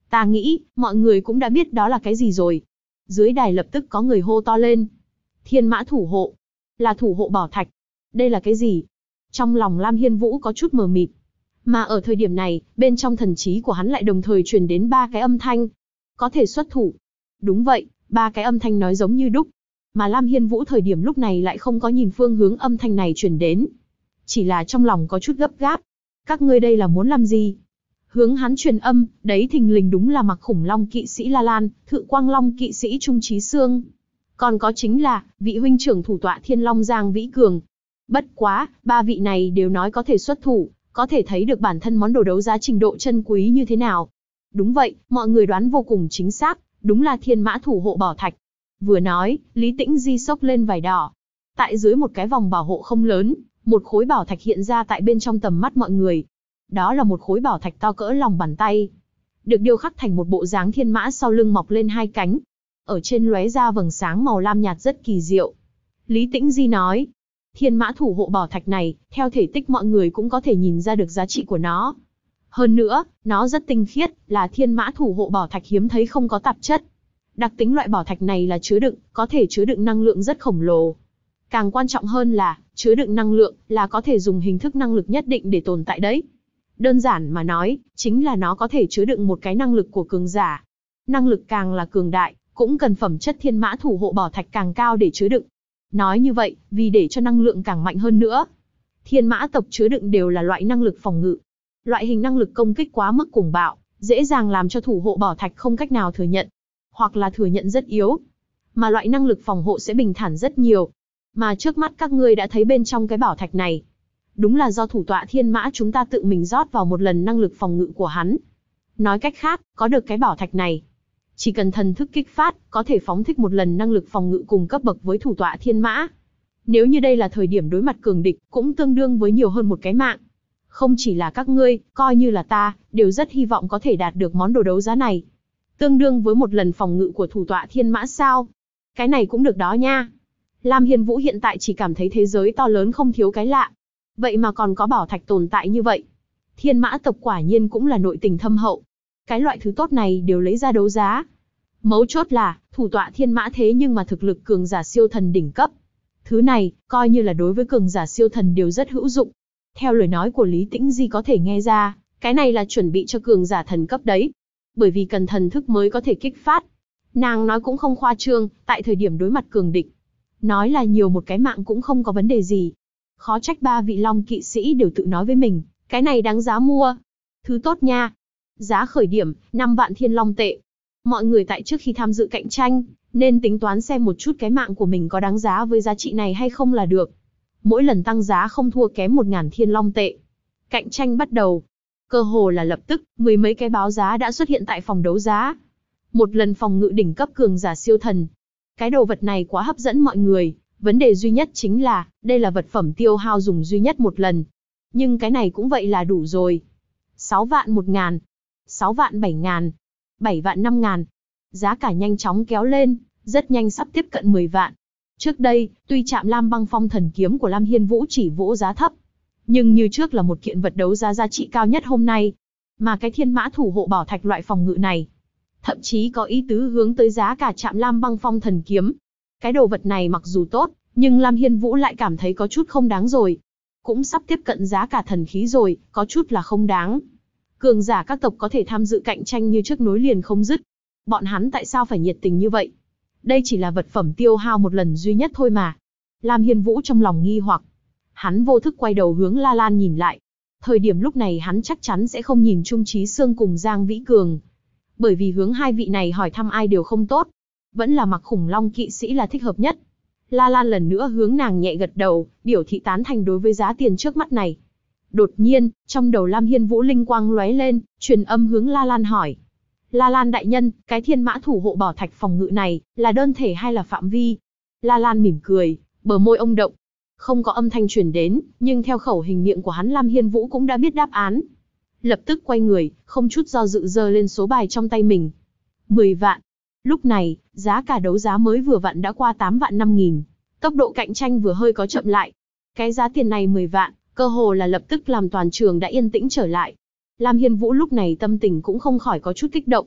Ta nghĩ, mọi người cũng đã biết đó là cái gì rồi. Dưới đài lập tức có người hô to lên. Thiên mã thủ hộ. Là thủ hộ bảo thạch. Đây là cái gì? Trong lòng Lam Hiên Vũ có chút mờ mịt. Mà ở thời điểm này, bên trong thần trí của hắn lại đồng thời truyền đến 3 cái âm thanh. Có thể xuất thủ. Đúng vậy, 3 cái âm thanh nói giống như đúc. Mà Lam Hiên Vũ thời điểm lúc này lại không có nhìn phương hướng âm thanh này truyền đến. Chỉ là trong lòng có chút gấp gáp. Các ngươi đây là muốn làm gì? Hướng hắn truyền âm, đấy thình lình đúng là Mặc Khủng Long kỵ sĩ La Lan, Thự Quang Long kỵ sĩ Trung Chí Sương. Còn có chính là, vị huynh trưởng thủ tọa Thiên Long Giang Vĩ Cường. Bất quá, 3 vị này đều nói có thể xuất thủ, có thể thấy được bản thân món đồ đấu giá trình độ chân quý như thế nào. Đúng vậy, mọi người đoán vô cùng chính xác, đúng là thiên mã thủ hộ bảo thạch. Vừa nói, Lý Tĩnh Di xốc lên vải đỏ. Tại dưới một cái vòng bảo hộ không lớn, một khối bảo thạch hiện ra tại bên trong tầm mắt mọi người. Đó là một khối bảo thạch to cỡ lòng bàn tay. Được điêu khắc thành một bộ dáng thiên mã sau lưng mọc lên 2 cánh. Ở trên lóe ra vầng sáng màu lam nhạt rất kỳ diệu. Lý Tĩnh Di nói, thiên mã thủ hộ bảo thạch này, theo thể tích mọi người cũng có thể nhìn ra được giá trị của nó. Hơn nữa, nó rất tinh khiết, là thiên mã thủ hộ bảo thạch hiếm thấy không có tạp chất. Đặc tính loại bảo thạch này là chứa đựng, có thể chứa đựng năng lượng rất khổng lồ. Càng quan trọng hơn là, chứa đựng năng lượng, là có thể dùng hình thức năng lực nhất định để tồn tại đấy. Đơn giản mà nói, chính là nó có thể chứa đựng một cái năng lực của cường giả. Năng lực càng là cường đại, cũng cần phẩm chất thiên mã thủ hộ bảo thạch càng cao để chứa đựng. Nói như vậy, vì để cho năng lượng càng mạnh hơn nữa. Thiên mã tộc chứa đựng đều là loại năng lực phòng ngự. Loại hình năng lực công kích quá mức cuồng bạo, dễ dàng làm cho thủ hộ bảo thạch không cách nào thừa nhận. Hoặc là thừa nhận rất yếu. Mà loại năng lực phòng hộ sẽ bình thản rất nhiều. Mà trước mắt các ngươi đã thấy bên trong cái bảo thạch này. Đúng là do thủ tọa thiên mã chúng ta tự mình rót vào một lần năng lực phòng ngự của hắn. Nói cách khác, có được cái bảo thạch này, chỉ cần thần thức kích phát, có thể phóng thích một lần năng lực phòng ngự cùng cấp bậc với thủ tọa thiên mã. Nếu như đây là thời điểm đối mặt cường địch, cũng tương đương với nhiều hơn một cái mạng. Không chỉ là các ngươi, coi như là ta, đều rất hy vọng có thể đạt được món đồ đấu giá này. Tương đương với một lần phòng ngự của thủ tọa thiên mã sao? Cái này cũng được đó nha. Lam Hiên Vũ hiện tại chỉ cảm thấy thế giới to lớn không thiếu cái lạ. Vậy mà còn có bảo thạch tồn tại như vậy. Thiên mã tộc quả nhiên cũng là nội tình thâm hậu. Cái loại thứ tốt này đều lấy ra đấu giá. Mấu chốt là, thủ tọa thiên mã thế nhưng mà thực lực cường giả siêu thần đỉnh cấp. Thứ này, coi như là đối với cường giả siêu thần đều rất hữu dụng. Theo lời nói của Lý Tĩnh Di có thể nghe ra, cái này là chuẩn bị cho cường giả thần cấp đấy. Bởi vì cần thần thức mới có thể kích phát. Nàng nói cũng không khoa trương, tại thời điểm đối mặt cường địch. Nói là nhiều một cái mạng cũng không có vấn đề gì. Khó trách 3 vị long kỵ sĩ đều tự nói với mình, cái này đáng giá mua. Thứ tốt nha. Giá khởi điểm, 5 vạn thiên long tệ. Mọi người tại trước khi tham dự cạnh tranh, nên tính toán xem một chút cái mạng của mình có đáng giá với giá trị này hay không là được. Mỗi lần tăng giá không thua kém 1.000 thiên long tệ. Cạnh tranh bắt đầu. Cơ hồ là lập tức, 10 mấy cái báo giá đã xuất hiện tại phòng đấu giá. Một lần phòng ngự đỉnh cấp cường giả siêu thần. Cái đồ vật này quá hấp dẫn mọi người. Vấn đề duy nhất chính là, đây là vật phẩm tiêu hao dùng duy nhất một lần. Nhưng cái này cũng vậy là đủ rồi. 6 vạn 1.000. 6 vạn 7.000. 7 vạn 5.000. Giá cả nhanh chóng kéo lên, rất nhanh sắp tiếp cận 10 vạn. Trước đây, tuy chạm Lam Băng Phong thần kiếm của Lam Hiên Vũ chỉ vỗ giá thấp, nhưng như trước là một kiện vật đấu giá giá trị cao nhất hôm nay. Mà cái thiên mã thủ hộ bảo thạch loại phòng ngự này, thậm chí có ý tứ hướng tới giá cả chạm Lam Băng Phong thần kiếm. Cái đồ vật này mặc dù tốt, nhưng Lam Hiên Vũ lại cảm thấy có chút không đáng rồi. Cũng sắp tiếp cận giá cả thần khí rồi, có chút là không đáng. Cường giả các tộc có thể tham dự cạnh tranh như trước nối liền không dứt. Bọn hắn tại sao phải nhiệt tình như vậy? Đây chỉ là vật phẩm tiêu hao một lần duy nhất thôi mà. Lam Hiên Vũ trong lòng nghi hoặc. Hắn vô thức quay đầu hướng La Lan nhìn lại. Thời điểm lúc này hắn chắc chắn sẽ không nhìn Trung Chí Sương cùng Giang Vĩ Cường. Bởi vì hướng hai vị này hỏi thăm ai đều không tốt. Vẫn là Mặc Khủng Long kỵ sĩ là thích hợp nhất. La Lan lần nữa hướng nàng nhẹ gật đầu, biểu thị tán thành đối với giá tiền trước mắt này. Đột nhiên, trong đầu Lam Hiên Vũ linh quang lóe lên, truyền âm hướng La Lan hỏi. La Lan đại nhân, cái thiên mã thủ hộ bảo thạch phòng ngự này, là đơn thể hay là phạm vi? La Lan mỉm cười, bờ môi ông động. Không có âm thanh truyền đến, nhưng theo khẩu hình miệng của hắn Lam Hiên Vũ cũng đã biết đáp án. Lập tức quay người, không chút do dự giơ lên số bài trong tay mình. 10 vạn. Lúc này, giá cả đấu giá mới vừa vặn đã qua 8 vạn 5.000. Tốc độ cạnh tranh vừa hơi có chậm lại. Cái giá tiền này 10 vạn, cơ hồ là lập tức làm toàn trường đã yên tĩnh trở lại. Lam Hiên Vũ lúc này tâm tình cũng không khỏi có chút kích động.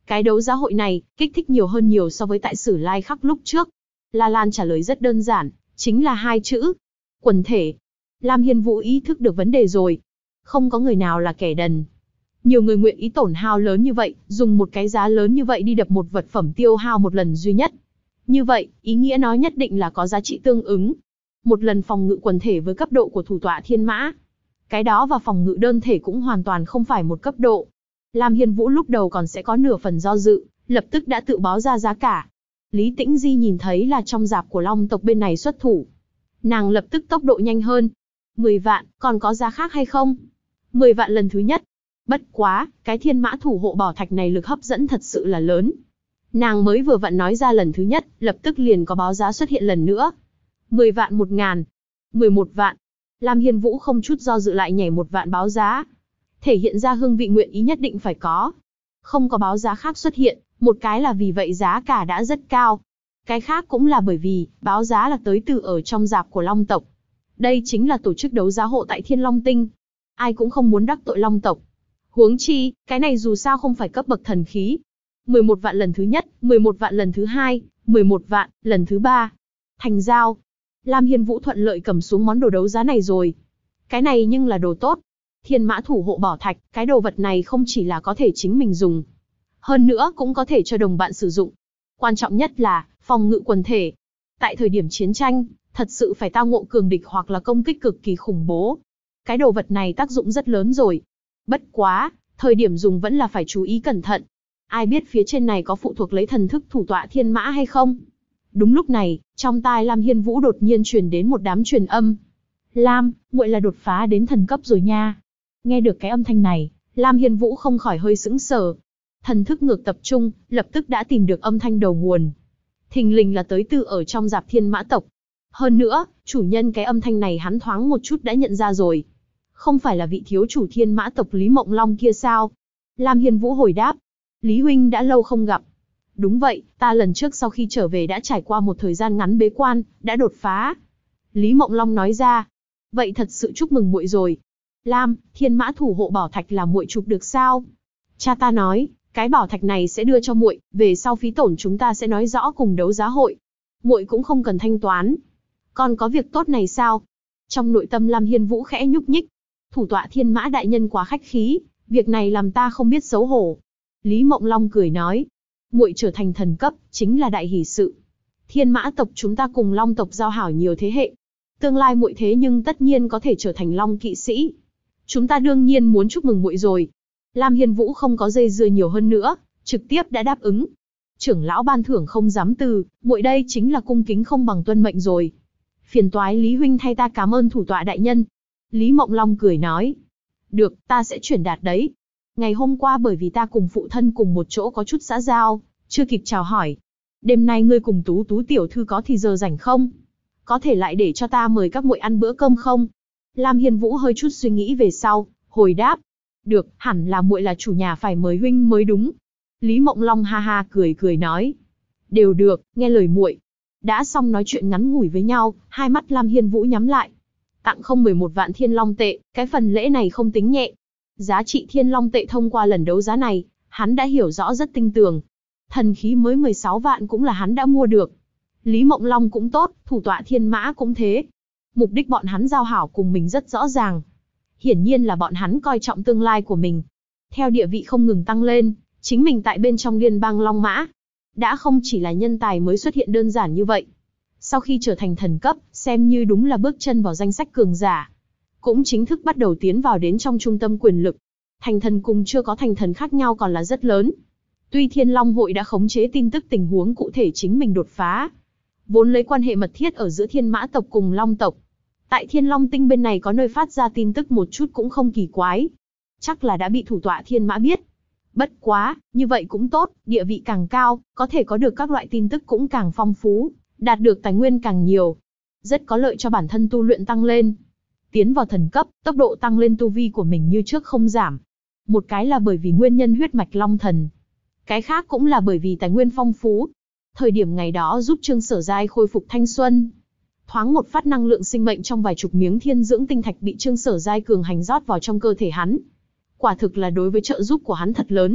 Cái đấu giá hội này, kích thích nhiều hơn nhiều so với tại Sử Lai Khắc lúc trước. La Lan trả lời rất đơn giản, chính là hai chữ. Quần thể. Lam Hiên Vũ ý thức được vấn đề rồi. Không có người nào là kẻ đần. Nhiều người nguyện ý tổn hao lớn như vậy, dùng một cái giá lớn như vậy đi đập một vật phẩm tiêu hao một lần duy nhất. Như vậy, ý nghĩa nó nhất định là có giá trị tương ứng. Một lần phòng ngự quần thể với cấp độ của thủ tọa thiên mã. Cái đó và phòng ngự đơn thể cũng hoàn toàn không phải một cấp độ. Lam Hiên Vũ lúc đầu còn sẽ có nửa phần do dự, lập tức đã tự báo ra giá cả. Lý Tĩnh Di nhìn thấy là trong rạp của Long tộc bên này xuất thủ. Nàng lập tức tốc độ nhanh hơn. 10 vạn, còn có giá khác hay không? 10 vạn lần thứ nhất. Bất quá, cái thiên mã thủ hộ bảo thạch này lực hấp dẫn thật sự là lớn. Nàng mới vừa vặn nói ra lần thứ nhất, lập tức liền có báo giá xuất hiện lần nữa. 10 vạn 1.000. 11 vạn. Lam Hiên Vũ không chút do dự lại nhảy 1 vạn báo giá. Thể hiện ra hương vị nguyện ý nhất định phải có. Không có báo giá khác xuất hiện, một cái là vì vậy giá cả đã rất cao. Cái khác cũng là bởi vì, báo giá là tới từ ở trong rạp của Long tộc. Đây chính là tổ chức đấu giá hộ tại Thiên Long Tinh. Ai cũng không muốn đắc tội Long tộc. Huống chi, cái này dù sao không phải cấp bậc thần khí. 11 vạn lần thứ nhất, 11 vạn lần thứ hai, 11 vạn, lần thứ ba. Thành giao. Lam Hiên Vũ thuận lợi cầm xuống món đồ đấu giá này rồi. Cái này nhưng là đồ tốt. Thiên mã thủ hộ bảo thạch, cái đồ vật này không chỉ là có thể chính mình dùng. Hơn nữa cũng có thể cho đồng bạn sử dụng. Quan trọng nhất là, phòng ngự quần thể. Tại thời điểm chiến tranh, thật sự phải tao ngộ cường địch hoặc là công kích cực kỳ khủng bố. Cái đồ vật này tác dụng rất lớn rồi. Bất quá, thời điểm dùng vẫn là phải chú ý cẩn thận. Ai biết phía trên này có phụ thuộc lấy thần thức thủ tọa thiên mã hay không? Đúng lúc này, trong tai Lam Hiên Vũ đột nhiên truyền đến một đám truyền âm. Lam, muội là đột phá đến thần cấp rồi nha. Nghe được cái âm thanh này, Lam Hiên Vũ không khỏi hơi sững sờ. Thần thức ngược tập trung, lập tức đã tìm được âm thanh đầu nguồn. Thình lình là tới từ ở trong rạp thiên mã tộc. Hơn nữa, chủ nhân cái âm thanh này hắn thoáng một chút đã nhận ra rồi. Không phải là vị thiếu chủ thiên mã tộc Lý Mộng Long kia sao? Lam Hiên Vũ hồi đáp. Lý huynh đã lâu không gặp. Đúng vậy, ta lần trước sau khi trở về đã trải qua một thời gian ngắn bế quan, đã đột phá. Lý Mộng Long nói ra. Vậy thật sự chúc mừng muội rồi. Lam, thiên mã thủ hộ bảo thạch là muội chụp được sao? Cha ta nói, cái bảo thạch này sẽ đưa cho muội, về sau phí tổn chúng ta sẽ nói rõ cùng đấu giá hội. Muội cũng không cần thanh toán. Còn có việc tốt này sao? Trong nội tâm Lam Hiên Vũ khẽ nhúc nhích. Thủ tọa thiên mã đại nhân quá khách khí, việc này làm ta không biết xấu hổ. Lý Mộng Long cười nói, muội trở thành thần cấp, chính là đại hỷ sự. Thiên mã tộc chúng ta cùng Long tộc giao hảo nhiều thế hệ. Tương lai muội thế nhưng tất nhiên có thể trở thành Long kỵ sĩ. Chúng ta đương nhiên muốn chúc mừng muội rồi. Lam Hiên Vũ không có dây dưa nhiều hơn nữa, trực tiếp đã đáp ứng. Trưởng lão ban thưởng không dám từ, muội đây chính là cung kính không bằng tuân mệnh rồi. Phiền toái Lý huynh thay ta cảm ơn thủ tọa đại nhân. Lý Mộng Long cười nói. Được, ta sẽ chuyển đạt đấy. Ngày hôm qua bởi vì ta cùng phụ thân cùng một chỗ có chút xã giao, chưa kịp chào hỏi. Đêm nay ngươi cùng Tú Tú tiểu thư có thì giờ rảnh không? Có thể lại để cho ta mời các muội ăn bữa cơm không? Lam Hiên Vũ hơi chút suy nghĩ về sau, hồi đáp. Được, hẳn là muội là chủ nhà phải mời huynh mới đúng. Lý Mộng Long ha ha cười cười nói. Đều được, nghe lời muội. Đã xong nói chuyện ngắn ngủi với nhau, hai mắt Lam Hiên Vũ nhắm lại. Tặng không 11 vạn thiên long tệ, cái phần lễ này không tính nhẹ. Giá trị thiên long tệ thông qua lần đấu giá này, hắn đã hiểu rõ rất tinh tường. Thần khí mới 16 vạn cũng là hắn đã mua được. Lý Mộng Long cũng tốt, thủ tọa thiên mã cũng thế. Mục đích bọn hắn giao hảo cùng mình rất rõ ràng. Hiển nhiên là bọn hắn coi trọng tương lai của mình. Theo địa vị không ngừng tăng lên, chính mình tại bên trong liên bang Long Mã, đã không chỉ là nhân tài mới xuất hiện đơn giản như vậy. Sau khi trở thành thần cấp, xem như đúng là bước chân vào danh sách cường giả. Cũng chính thức bắt đầu tiến vào đến trong trung tâm quyền lực. Thành thần cùng chưa có thành thần khác nhau còn là rất lớn. Tuy Thiên Long hội đã khống chế tin tức tình huống cụ thể chính mình đột phá, vốn lấy quan hệ mật thiết ở giữa Thiên Mã tộc cùng Long tộc. Tại Thiên Long tinh bên này có nơi phát ra tin tức một chút cũng không kỳ quái. Chắc là đã bị thủ tọa Thiên Mã biết. Bất quá, như vậy cũng tốt, địa vị càng cao, có thể có được các loại tin tức cũng càng phong phú, đạt được tài nguyên càng nhiều. Rất có lợi cho bản thân tu luyện tăng lên. Tiến vào thần cấp, tốc độ tăng lên tu vi của mình như trước không giảm. Một cái là bởi vì nguyên nhân huyết mạch long thần. Cái khác cũng là bởi vì tài nguyên phong phú. Thời điểm ngày đó giúp Trương Sở Giai khôi phục thanh xuân. Thoáng một phát năng lượng sinh mệnh trong vài chục miếng thiên dưỡng tinh thạch bị Trương Sở Giai cường hành rót vào trong cơ thể hắn. Quả thực là đối với trợ giúp của hắn thật lớn.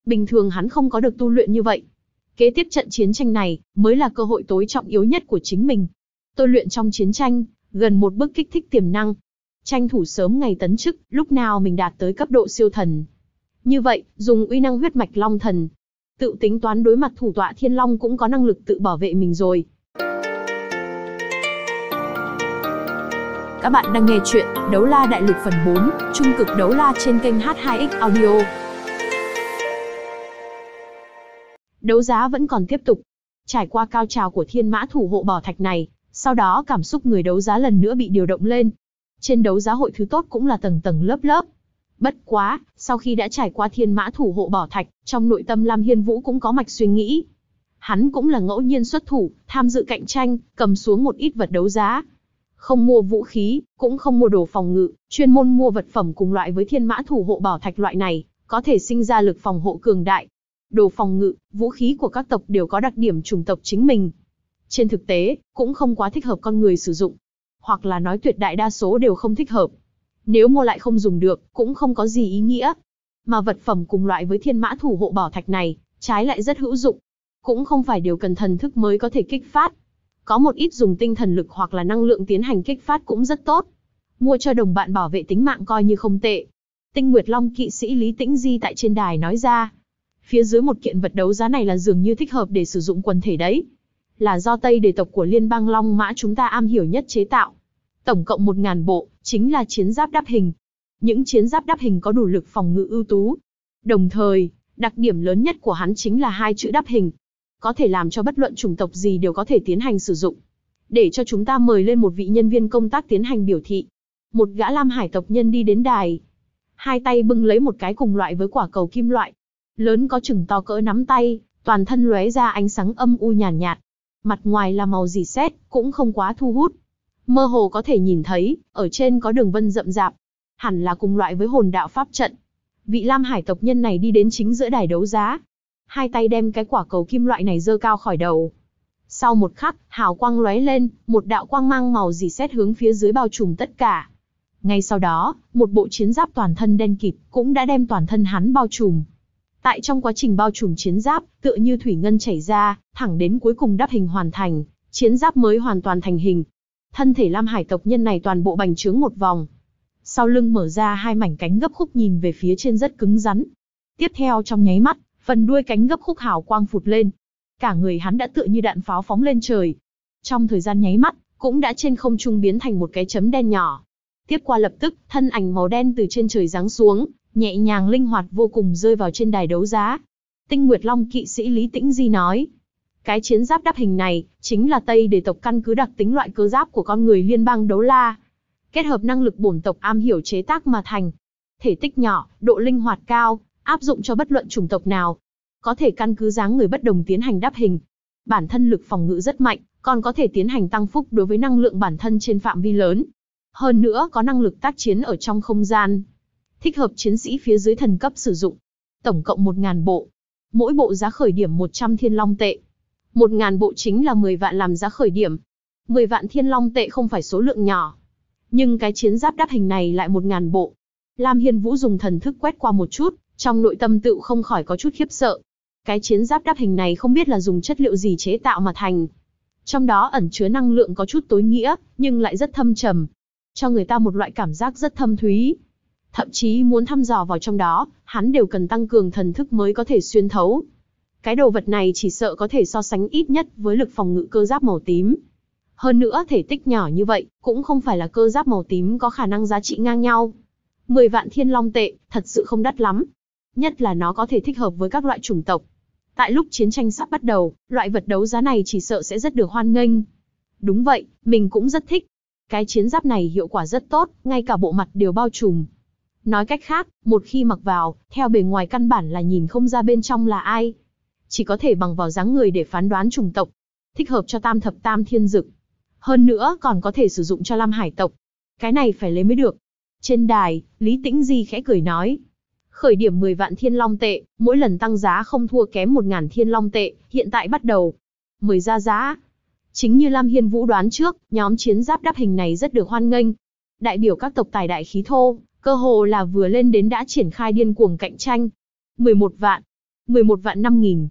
Bình thường hắn không có được tu luyện như vậy. Kế tiếp trận chiến tranh này, mới là cơ hội tối trọng yếu nhất của chính mình. Tôi luyện trong chiến tranh, gần một bước kích thích tiềm năng. Tranh thủ sớm ngày tấn chức, lúc nào mình đạt tới cấp độ siêu thần. Như vậy, dùng uy năng huyết mạch long thần. Tự tính toán đối mặt thủ tọa thiên long cũng có năng lực tự bảo vệ mình rồi. Các bạn đang nghe chuyện Đấu La Đại Lục phần 4, Trung cực đấu la trên kênh H2X Audio. Đấu giá vẫn còn tiếp tục. Trải qua cao trào của thiên mã thủ hộ bảo thạch này, sau đó cảm xúc người đấu giá lần nữa bị điều động lên. Trên đấu giá hội thứ tốt cũng là tầng tầng lớp lớp. Bất quá, sau khi đã trải qua thiên mã thủ hộ bảo thạch, trong nội tâm Lam Hiên Vũ cũng có mạch suy nghĩ. Hắn cũng là ngẫu nhiên xuất thủ, tham dự cạnh tranh, cầm xuống một ít vật đấu giá. Không mua vũ khí, cũng không mua đồ phòng ngự, chuyên môn mua vật phẩm cùng loại với thiên mã thủ hộ bảo thạch loại này, có thể sinh ra lực phòng hộ cường đại. Đồ phòng ngự, vũ khí của các tộc đều có đặc điểm chủng tộc chính mình. Trên thực tế, cũng không quá thích hợp con người sử dụng. Hoặc là nói tuyệt đại đa số đều không thích hợp. Nếu mua lại không dùng được, cũng không có gì ý nghĩa. Mà vật phẩm cùng loại với thiên mã thủ hộ bảo thạch này, trái lại rất hữu dụng. Cũng không phải đều cần thần thức mới có thể kích phát. Có một ít dùng tinh thần lực hoặc là năng lượng tiến hành kích phát cũng rất tốt. Mua cho đồng bạn bảo vệ tính mạng coi như không tệ. Tinh Nguyệt Long kỵ sĩ Lý Tĩnh Di tại trên đài nói ra. Phía dưới một kiện vật đấu giá này là dường như thích hợp để sử dụng quần thể đấy. Là do Tây Đề tộc của Liên bang Long Mã chúng ta am hiểu nhất chế tạo. Tổng cộng 1000 bộ, chính là chiến giáp đắp hình. Những chiến giáp đắp hình có đủ lực phòng ngự ưu tú. Đồng thời, đặc điểm lớn nhất của hắn chính là 2 chữ đắp hình. Có thể làm cho bất luận chủng tộc gì đều có thể tiến hành sử dụng. Để cho chúng ta mời lên một vị nhân viên công tác tiến hành biểu thị. Một gã Lam Hải tộc nhân đi đến đài. Hai tay bưng lấy một cái cùng loại với quả cầu kim loại. Lớn có chừng to cỡ nắm tay, toàn thân lóe ra ánh sáng âm u nhàn nhạt. Mặt ngoài là màu rỉ sét, cũng không quá thu hút. Mơ hồ có thể nhìn thấy, ở trên có đường vân rậm rạp. Hẳn là cùng loại với hồn đạo pháp trận. Vị Lam Hải tộc nhân này đi đến chính giữa đài đấu giá. Hai tay đem cái quả cầu kim loại này giơ cao khỏi đầu. Sau một khắc, hào quang lóe lên, một đạo quang mang màu rỉ sét hướng phía dưới bao trùm tất cả. Ngay sau đó, một bộ chiến giáp toàn thân đen kịt cũng đã đem toàn thân hắn bao trùm. Tại trong quá trình bao trùm chiến giáp, tựa như thủy ngân chảy ra, thẳng đến cuối cùng đắp hình hoàn thành, chiến giáp mới hoàn toàn thành hình. Thân thể Lam Hải tộc nhân này toàn bộ bành trướng một vòng. Sau lưng mở ra 2 mảnh cánh gấp khúc nhìn về phía trên rất cứng rắn. Tiếp theo trong nháy mắt, phần đuôi cánh gấp khúc hào quang phụt lên. Cả người hắn đã tựa như đạn pháo phóng lên trời. Trong thời gian nháy mắt, cũng đã trên không trung biến thành một cái chấm đen nhỏ. Tiếp qua lập tức, thân ảnh màu đen từ trên trời giáng xuống, nhẹ nhàng linh hoạt vô cùng rơi vào trên đài đấu giá. Tinh Nguyệt Long kỵ sĩ Lý Tĩnh Di nói. Cái chiến giáp đắp hình này, chính là Tây Đề tộc căn cứ đặc tính loại cơ giáp của con người liên bang Đấu La. Kết hợp năng lực bổn tộc am hiểu chế tác mà thành. Thể tích nhỏ, độ linh hoạt cao, áp dụng cho bất luận chủng tộc nào. Có thể căn cứ dáng người bất đồng tiến hành đắp hình. Bản thân lực phòng ngự rất mạnh, còn có thể tiến hành tăng phúc đối với năng lượng bản thân trên phạm vi lớn. Hơn nữa có năng lực tác chiến ở trong không gian. Thích hợp chiến sĩ phía dưới thần cấp sử dụng. Tổng cộng 1000 bộ. Mỗi bộ giá khởi điểm 100 thiên long tệ. 1000 bộ chính là 10 vạn làm giá khởi điểm. 10 vạn thiên long tệ không phải số lượng nhỏ. Nhưng cái chiến giáp đắp hình này lại 1000 bộ. Lam Hiên Vũ dùng thần thức quét qua một chút, trong nội tâm tự không khỏi có chút khiếp sợ. Cái chiến giáp đắp hình này không biết là dùng chất liệu gì chế tạo mà thành. Trong đó ẩn chứa năng lượng có chút tối nghĩa, nhưng lại rất thâm trầm. Cho người ta một loại cảm giác rất thâm thúy. Thậm chí muốn thăm dò vào trong đó, hắn đều cần tăng cường thần thức mới có thể xuyên thấu. Cái đồ vật này chỉ sợ có thể so sánh ít nhất với lực phòng ngự cơ giáp màu tím. Hơn nữa thể tích nhỏ như vậy, cũng không phải là cơ giáp màu tím có khả năng giá trị ngang nhau. 10 vạn thiên long tệ, thật sự không đắt lắm. Nhất là nó có thể thích hợp với các loại chủng tộc. Tại lúc chiến tranh sắp bắt đầu, loại vật đấu giá này chỉ sợ sẽ rất được hoan nghênh. Đúng vậy, mình cũng rất thích. Cái chiến giáp này hiệu quả rất tốt, ngay cả bộ mặt đều bao trùm. Nói cách khác, một khi mặc vào, theo bề ngoài căn bản là nhìn không ra bên trong là ai. Chỉ có thể bằng vào dáng người để phán đoán chủng tộc. Thích hợp cho tam thập tam thiên dực. Hơn nữa còn có thể sử dụng cho Lam Hải tộc. Cái này phải lấy mới được. Trên đài, Lý Tĩnh Di khẽ cười nói. Khởi điểm 10 vạn thiên long tệ, mỗi lần tăng giá không thua kém 1000 thiên long tệ, hiện tại bắt đầu. Mời ra giá. Chính như Lam Hiên Vũ đoán trước, nhóm chiến giáp đắp hình này rất được hoan nghênh. Đại biểu các tộc tài đại khí thô, cơ hồ là vừa lên đến đã triển khai điên cuồng cạnh tranh. 11 vạn. 11 vạn 5.000,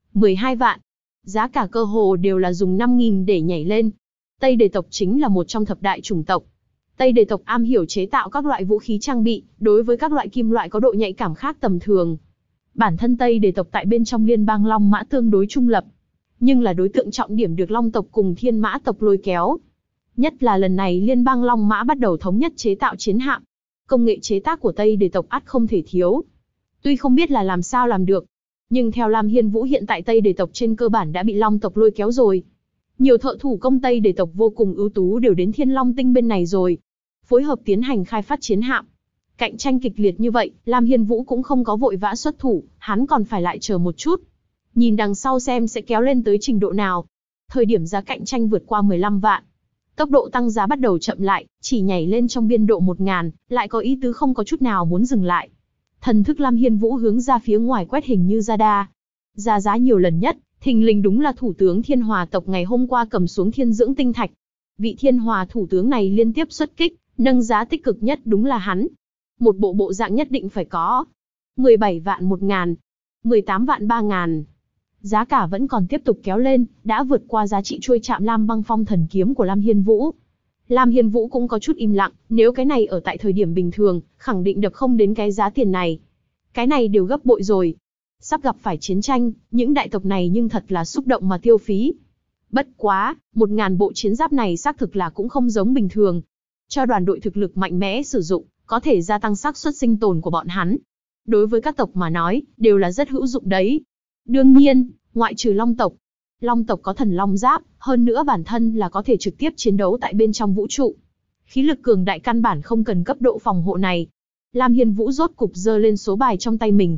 12 vạn. Giá cả cơ hồ đều là dùng 5.000 để nhảy lên. Tây Đề tộc chính là một trong thập đại chủng tộc. Tây Đề tộc am hiểu chế tạo các loại vũ khí trang bị, đối với các loại kim loại có độ nhạy cảm khác tầm thường. Bản thân Tây Đề tộc tại bên trong liên bang Long Mã tương đối trung lập, nhưng là đối tượng trọng điểm được Long tộc cùng Thiên Mã tộc lôi kéo. Nhất là lần này liên bang Long Mã bắt đầu thống nhất chế tạo chiến hạm. Công nghệ chế tác của Tây Đề tộc ắt không thể thiếu. Tuy không biết là làm sao làm được, nhưng theo Lam Hiên Vũ hiện tại Tây Đề tộc trên cơ bản đã bị Long tộc lôi kéo rồi. Nhiều thợ thủ công Tây Đề tộc vô cùng ưu tú đều đến Thiên Long Tinh bên này rồi, phối hợp tiến hành khai phát chiến hạm. Cạnh tranh kịch liệt như vậy, Lam Hiên Vũ cũng không có vội vã xuất thủ, hắn còn phải lại chờ một chút. Nhìn đằng sau xem sẽ kéo lên tới trình độ nào. Thời điểm giá cạnh tranh vượt qua 15 vạn. Tốc độ tăng giá bắt đầu chậm lại, chỉ nhảy lên trong biên độ 1.000, lại có ý tứ không có chút nào muốn dừng lại. Thần thức Lam Hiên Vũ hướng ra phía ngoài quét hình như radar. Ra giá nhiều lần nhất, thình lình đúng là thủ tướng Thiên Hòa tộc ngày hôm qua cầm xuống Thiên Dưỡng Tinh Thạch. Vị Thiên Hòa thủ tướng này liên tiếp xuất kích, nâng giá tích cực nhất đúng là hắn. Một bộ dạng nhất định phải có. 17 vạn 1.000, 18 vạn 3.000. Giá cả vẫn còn tiếp tục kéo lên, đã vượt qua giá trị chuôi chạm Lam Băng Phong thần kiếm của Lam Hiên Vũ. Lam Hiên Vũ cũng có chút im lặng, nếu cái này ở tại thời điểm bình thường, khẳng định đập không đến cái giá tiền này. Cái này đều gấp bội rồi. Sắp gặp phải chiến tranh, những đại tộc này nhưng thật là xúc động mà tiêu phí. Bất quá, 1.000 bộ chiến giáp này xác thực là cũng không giống bình thường. Cho đoàn đội thực lực mạnh mẽ sử dụng, có thể gia tăng xác suất sinh tồn của bọn hắn. Đối với các tộc mà nói, đều là rất hữu dụng đấy. Đương nhiên, ngoại trừ Long tộc. Long tộc có thần Long Giáp, hơn nữa bản thân là có thể trực tiếp chiến đấu tại bên trong vũ trụ. Khí lực cường đại căn bản không cần cấp độ phòng hộ này. Lam Hiên Vũ rốt cục giơ lên số bài trong tay mình.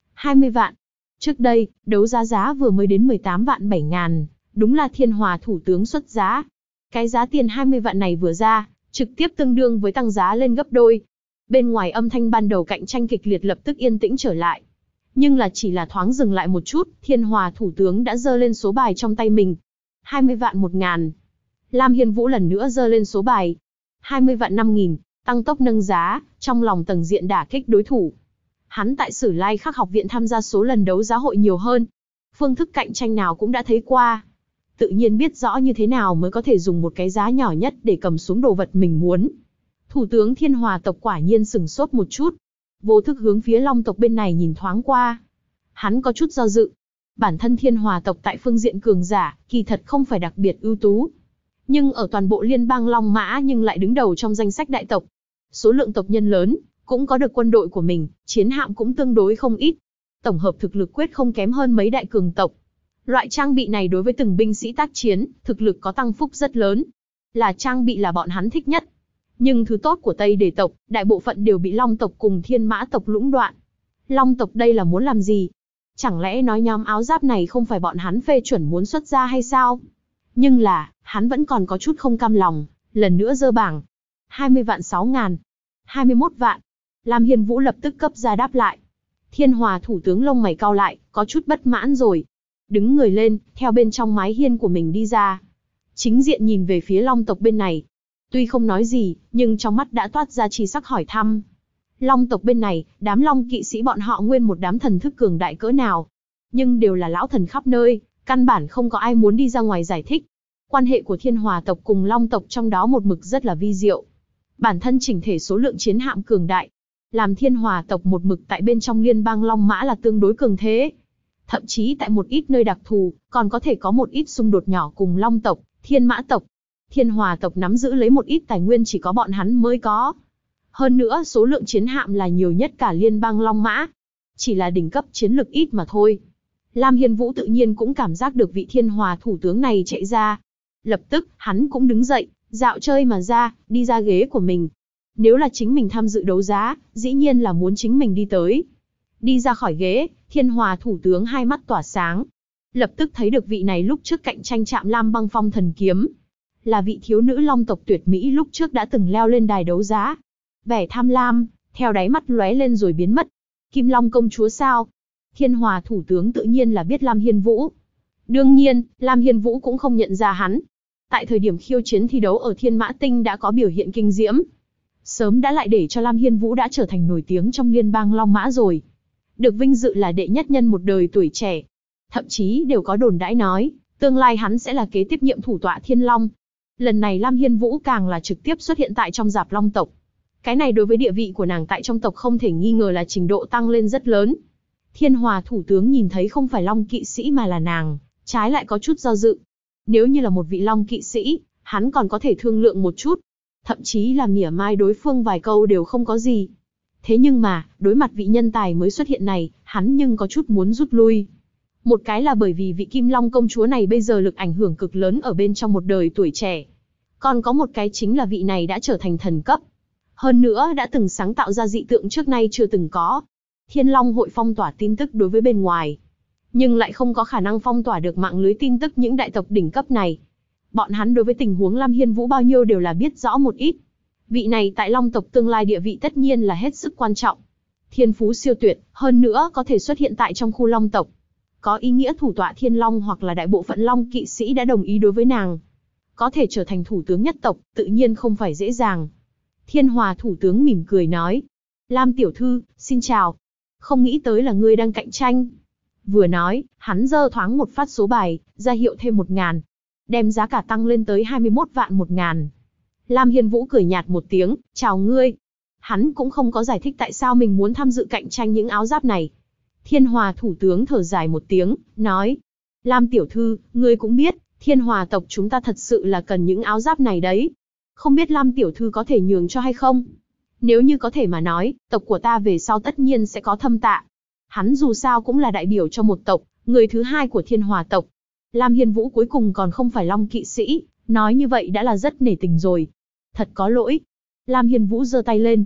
20 vạn. Trước đây, đấu giá vừa mới đến 18 vạn 7.000, đúng là Thiên Hòa thủ tướng xuất giá. Cái giá tiền 20 vạn này vừa ra, trực tiếp tương đương với tăng giá lên gấp đôi. Bên ngoài âm thanh ban đầu cạnh tranh kịch liệt lập tức yên tĩnh trở lại. Nhưng là chỉ là thoáng dừng lại một chút, Thiên Hòa thủ tướng đã giơ lên số bài trong tay mình. 20 vạn 1.000. Lam Hiên Vũ lần nữa giơ lên số bài. 20 vạn 5.000, tăng tốc nâng giá, trong lòng tầng diện đả kích đối thủ. Hắn tại Sử Lai Khắc học viện tham gia số lần đấu giá hội nhiều hơn. Phương thức cạnh tranh nào cũng đã thấy qua. Tự nhiên biết rõ như thế nào mới có thể dùng một cái giá nhỏ nhất để cầm xuống đồ vật mình muốn. Thủ tướng Thiên Hòa tộc quả nhiên sửng sốt một chút. Vô thức hướng phía Long tộc bên này nhìn thoáng qua. Hắn có chút do dự. Bản thân Thiên Hòa tộc tại phương diện cường giả, kỳ thật không phải đặc biệt ưu tú. Nhưng ở toàn bộ liên bang Long Mã nhưng lại đứng đầu trong danh sách đại tộc. Số lượng tộc nhân lớn, cũng có được quân đội của mình, chiến hạm cũng tương đối không ít. Tổng hợp thực lực quyết không kém hơn mấy đại cường tộc. Loại trang bị này đối với từng binh sĩ tác chiến, thực lực có tăng phúc rất lớn. Là trang bị là bọn hắn thích nhất. Nhưng thứ tốt của Tây Đề tộc, đại bộ phận đều bị Long tộc cùng Thiên Mã tộc lũng đoạn. Long tộc đây là muốn làm gì? Chẳng lẽ nói nhóm áo giáp này không phải bọn hắn phê chuẩn muốn xuất ra hay sao? Nhưng là, hắn vẫn còn có chút không cam lòng, lần nữa giơ bảng. 20 vạn 6.000, 21 vạn. Lam Hiên Vũ lập tức cấp ra đáp lại. Thiên Hòa thủ tướng lông mày cau lại, có chút bất mãn rồi. Đứng người lên, theo bên trong mái hiên của mình đi ra. Chính diện nhìn về phía Long tộc bên này. Tuy không nói gì, nhưng trong mắt đã toát ra chi sắc hỏi thăm. Long tộc bên này, đám Long kỵ sĩ bọn họ nguyên một đám thần thức cường đại cỡ nào. Nhưng đều là lão thần khắp nơi, căn bản không có ai muốn đi ra ngoài giải thích. Quan hệ của Thiên Hòa tộc cùng Long tộc trong đó một mực rất là vi diệu. Bản thân chỉnh thể số lượng chiến hạm cường đại. Làm Thiên Hòa tộc một mực tại bên trong liên bang Long Mã là tương đối cường thế. Thậm chí tại một ít nơi đặc thù, còn có thể có một ít xung đột nhỏ cùng Long tộc, Thiên Mã tộc. Thiên Hòa tộc nắm giữ lấy một ít tài nguyên chỉ có bọn hắn mới có. Hơn nữa số lượng chiến hạm là nhiều nhất cả liên bang Long Mã. Chỉ là đỉnh cấp chiến lực ít mà thôi. Lam Hiên Vũ tự nhiên cũng cảm giác được vị Thiên Hòa thủ tướng này chạy ra. Lập tức, hắn cũng đứng dậy, dạo chơi mà ra, đi ra ghế của mình. Nếu là chính mình tham dự đấu giá, dĩ nhiên là muốn chính mình đi tới. Đi ra khỏi ghế, Thiên Hòa thủ tướng hai mắt tỏa sáng. Lập tức thấy được vị này lúc trước cạnh tranh chạm Lam Băng Phong thần kiếm. Là vị thiếu nữ Long tộc tuyệt mỹ lúc trước đã từng leo lên đài đấu giá. Vẻ tham lam, theo đáy mắt lóe lên rồi biến mất. Kim Long công chúa sao? Thiên Hòa thủ tướng tự nhiên là biết Lam Hiên Vũ. Đương nhiên, Lam Hiên Vũ cũng không nhận ra hắn. Tại thời điểm khiêu chiến thi đấu ở Thiên Mã Tinh đã có biểu hiện kinh diễm. Sớm đã lại để cho Lam Hiên Vũ đã trở thành nổi tiếng trong liên bang Long Mã rồi. được vinh dự là đệ nhất nhân một đời tuổi trẻ. Thậm chí đều có đồn đãi nói, tương lai hắn sẽ là kế tiếp nhiệm thủ tọa Thiên Long. Lần này Lam Hiên Vũ càng là trực tiếp xuất hiện tại trong Dạp Long tộc. Cái này đối với địa vị của nàng tại trong tộc không thể nghi ngờ là trình độ tăng lên rất lớn. Thiên Hòa thủ tướng nhìn thấy không phải Long kỵ sĩ mà là nàng, trái lại có chút do dự. Nếu như là một vị Long kỵ sĩ, hắn còn có thể thương lượng một chút, thậm chí là mỉa mai đối phương vài câu đều không có gì. Thế nhưng mà, đối mặt vị nhân tài mới xuất hiện này, hắn nhưng có chút muốn rút lui. Một cái là bởi vì vị Kim Long công chúa này bây giờ lực ảnh hưởng cực lớn ở bên trong một đời tuổi trẻ. Còn có một cái chính là vị này đã trở thành thần cấp. Hơn nữa đã từng sáng tạo ra dị tượng trước nay chưa từng có. Thiên Long hội phong tỏa tin tức đối với bên ngoài, nhưng lại không có khả năng phong tỏa được mạng lưới tin tức những đại tộc đỉnh cấp này. Bọn hắn đối với tình huống Lam Hiên Vũ bao nhiêu đều là biết rõ một ít. Vị này tại Long tộc tương lai địa vị tất nhiên là hết sức quan trọng. Thiên phú siêu tuyệt, hơn nữa có thể xuất hiện tại trong khu Long tộc. Có ý nghĩa thủ tọa Thiên Long hoặc là đại bộ phận Long kỵ sĩ đã đồng ý đối với nàng. Có thể trở thành thủ tướng nhất tộc, tự nhiên không phải dễ dàng. Thiên Hòa thủ tướng mỉm cười nói. Lam tiểu thư, xin chào. Không nghĩ tới là ngươi đang cạnh tranh. Vừa nói, hắn giơ thoáng một phát số bài, ra hiệu thêm 1.000. Đem giá cả tăng lên tới 21 vạn 1.000. Lam Hiên Vũ cười nhạt một tiếng, chào ngươi. Hắn cũng không có giải thích tại sao mình muốn tham dự cạnh tranh những áo giáp này. Thiên Hòa thủ tướng thở dài một tiếng, nói. Lam tiểu thư, ngươi cũng biết, Thiên Hòa tộc chúng ta thật sự là cần những áo giáp này đấy. Không biết Lam tiểu thư có thể nhường cho hay không? Nếu như có thể mà nói, tộc của ta về sau tất nhiên sẽ có thâm tạ. Hắn dù sao cũng là đại biểu cho một tộc, người thứ hai của Thiên Hòa tộc. Lam Hiên Vũ cuối cùng còn không phải Long kỵ sĩ, nói như vậy đã là rất nể tình rồi. Thật có lỗi. Lam Hiên Vũ giơ tay lên.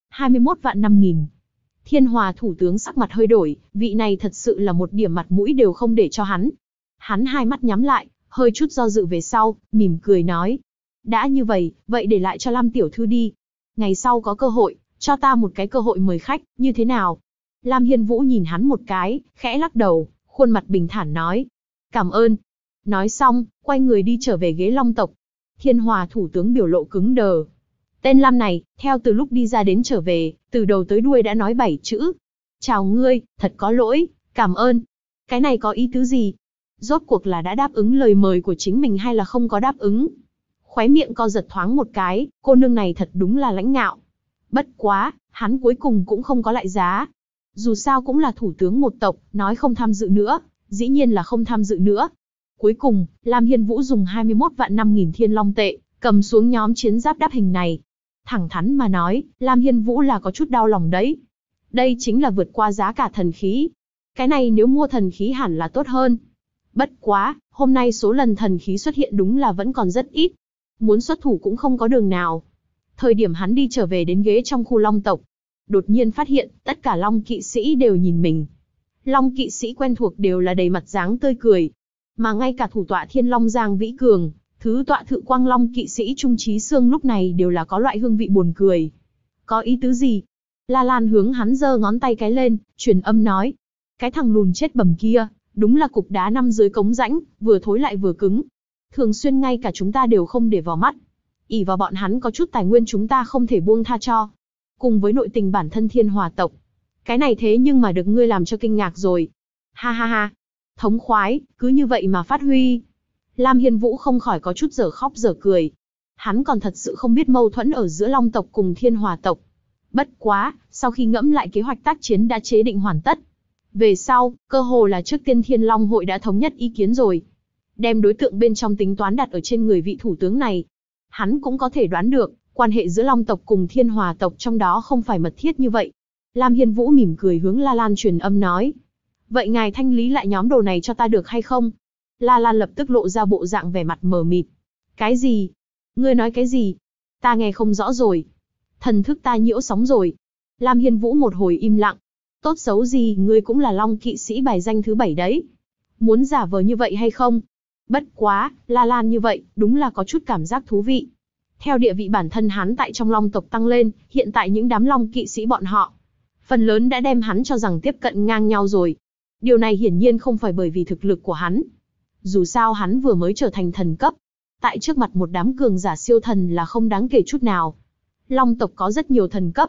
21 vạn 5.000. Thiên Hòa thủ tướng sắc mặt hơi đổi, vị này thật sự là một điểm mặt mũi đều không để cho hắn. Hắn hai mắt nhắm lại, hơi chút do dự về sau, mỉm cười nói. Đã như vậy, vậy để lại cho Lam tiểu thư đi. Ngày sau có cơ hội, cho ta một cái cơ hội mời khách, như thế nào? Lam Hiên Vũ nhìn hắn một cái, khẽ lắc đầu, khuôn mặt bình thản nói. Cảm ơn. Nói xong, quay người đi trở về ghế Long tộc. Thiên Hòa thủ tướng biểu lộ cứng đờ. Tên Lam này, theo từ lúc đi ra đến trở về, từ đầu tới đuôi đã nói 7 chữ. Chào ngươi, thật có lỗi, cảm ơn. Cái này có ý tứ gì? Rốt cuộc là đã đáp ứng lời mời của chính mình hay là không có đáp ứng? Khóe miệng co giật thoáng một cái, cô nương này thật đúng là lãnh ngạo. Bất quá, hắn cuối cùng cũng không có lại giá. Dù sao cũng là thủ tướng một tộc, nói không tham dự nữa, dĩ nhiên là không tham dự nữa. Cuối cùng, Lam Hiên Vũ dùng 21 vạn 5.000 thiên long tệ, cầm xuống nhóm chiến giáp đáp hình này. Thẳng thắn mà nói, Lam Hiên Vũ là có chút đau lòng đấy. Đây chính là vượt qua giá cả thần khí. Cái này nếu mua thần khí hẳn là tốt hơn. Bất quá, hôm nay số lần thần khí xuất hiện đúng là vẫn còn rất ít. Muốn xuất thủ cũng không có đường nào. Thời điểm hắn đi trở về đến ghế trong khu Long tộc, đột nhiên phát hiện, tất cả Long kỵ sĩ đều nhìn mình. Long kỵ sĩ quen thuộc đều là đầy mặt dáng tươi cười. Mà ngay cả thủ tọa Thiên Long Giang Vĩ Cường, thứ tọa Thự Quang Long kỵ sĩ Trung Chí Sương lúc này đều là có loại hương vị buồn cười. Có ý tứ gì? La Lan hướng hắn giơ ngón tay cái lên, truyền âm nói. Cái thằng lùn chết bầm kia, đúng là cục đá nằm dưới cống rãnh, vừa thối lại vừa cứng. Thường xuyên ngay cả chúng ta đều không để vào mắt. Ỷ vào bọn hắn có chút tài nguyên chúng ta không thể buông tha cho. Cùng với nội tình bản thân Thiên Hòa tộc. Cái này thế nhưng mà được ngươi làm cho kinh ngạc rồi. Ha ha ha. Thống khoái, cứ như vậy mà phát huy. Lam Hiên Vũ không khỏi có chút dở khóc dở cười. Hắn còn thật sự không biết mâu thuẫn ở giữa Long tộc cùng Thiên Hòa tộc. Bất quá, sau khi ngẫm lại kế hoạch tác chiến đã chế định hoàn tất. Về sau, cơ hồ là trước tiên Thiên Long hội đã thống nhất ý kiến rồi. Đem đối tượng bên trong tính toán đặt ở trên người vị thủ tướng này. Hắn cũng có thể đoán được, quan hệ giữa Long tộc cùng Thiên Hòa tộc trong đó không phải mật thiết như vậy. Lam Hiên Vũ mỉm cười hướng La Lan truyền âm nói. Vậy ngài thanh lý lại nhóm đồ này cho ta được hay không? La Lan lập tức lộ ra bộ dạng vẻ mặt mờ mịt. Cái gì? Ngươi nói cái gì? Ta nghe không rõ rồi. Thần thức ta nhiễu sóng rồi. Lam Hiên Vũ một hồi im lặng. Tốt xấu gì ngươi cũng là Long kỵ sĩ bài danh thứ 7 đấy. Muốn giả vờ như vậy hay không? Bất quá, La Lan như vậy, đúng là có chút cảm giác thú vị. Theo địa vị bản thân hắn tại trong Long tộc tăng lên, hiện tại những đám Long kỵ sĩ bọn họ, phần lớn đã đem hắn cho rằng tiếp cận ngang nhau rồi. Điều này hiển nhiên không phải bởi vì thực lực của hắn. Dù sao hắn vừa mới trở thành thần cấp. Tại trước mặt một đám cường giả siêu thần là không đáng kể chút nào. Long tộc có rất nhiều thần cấp.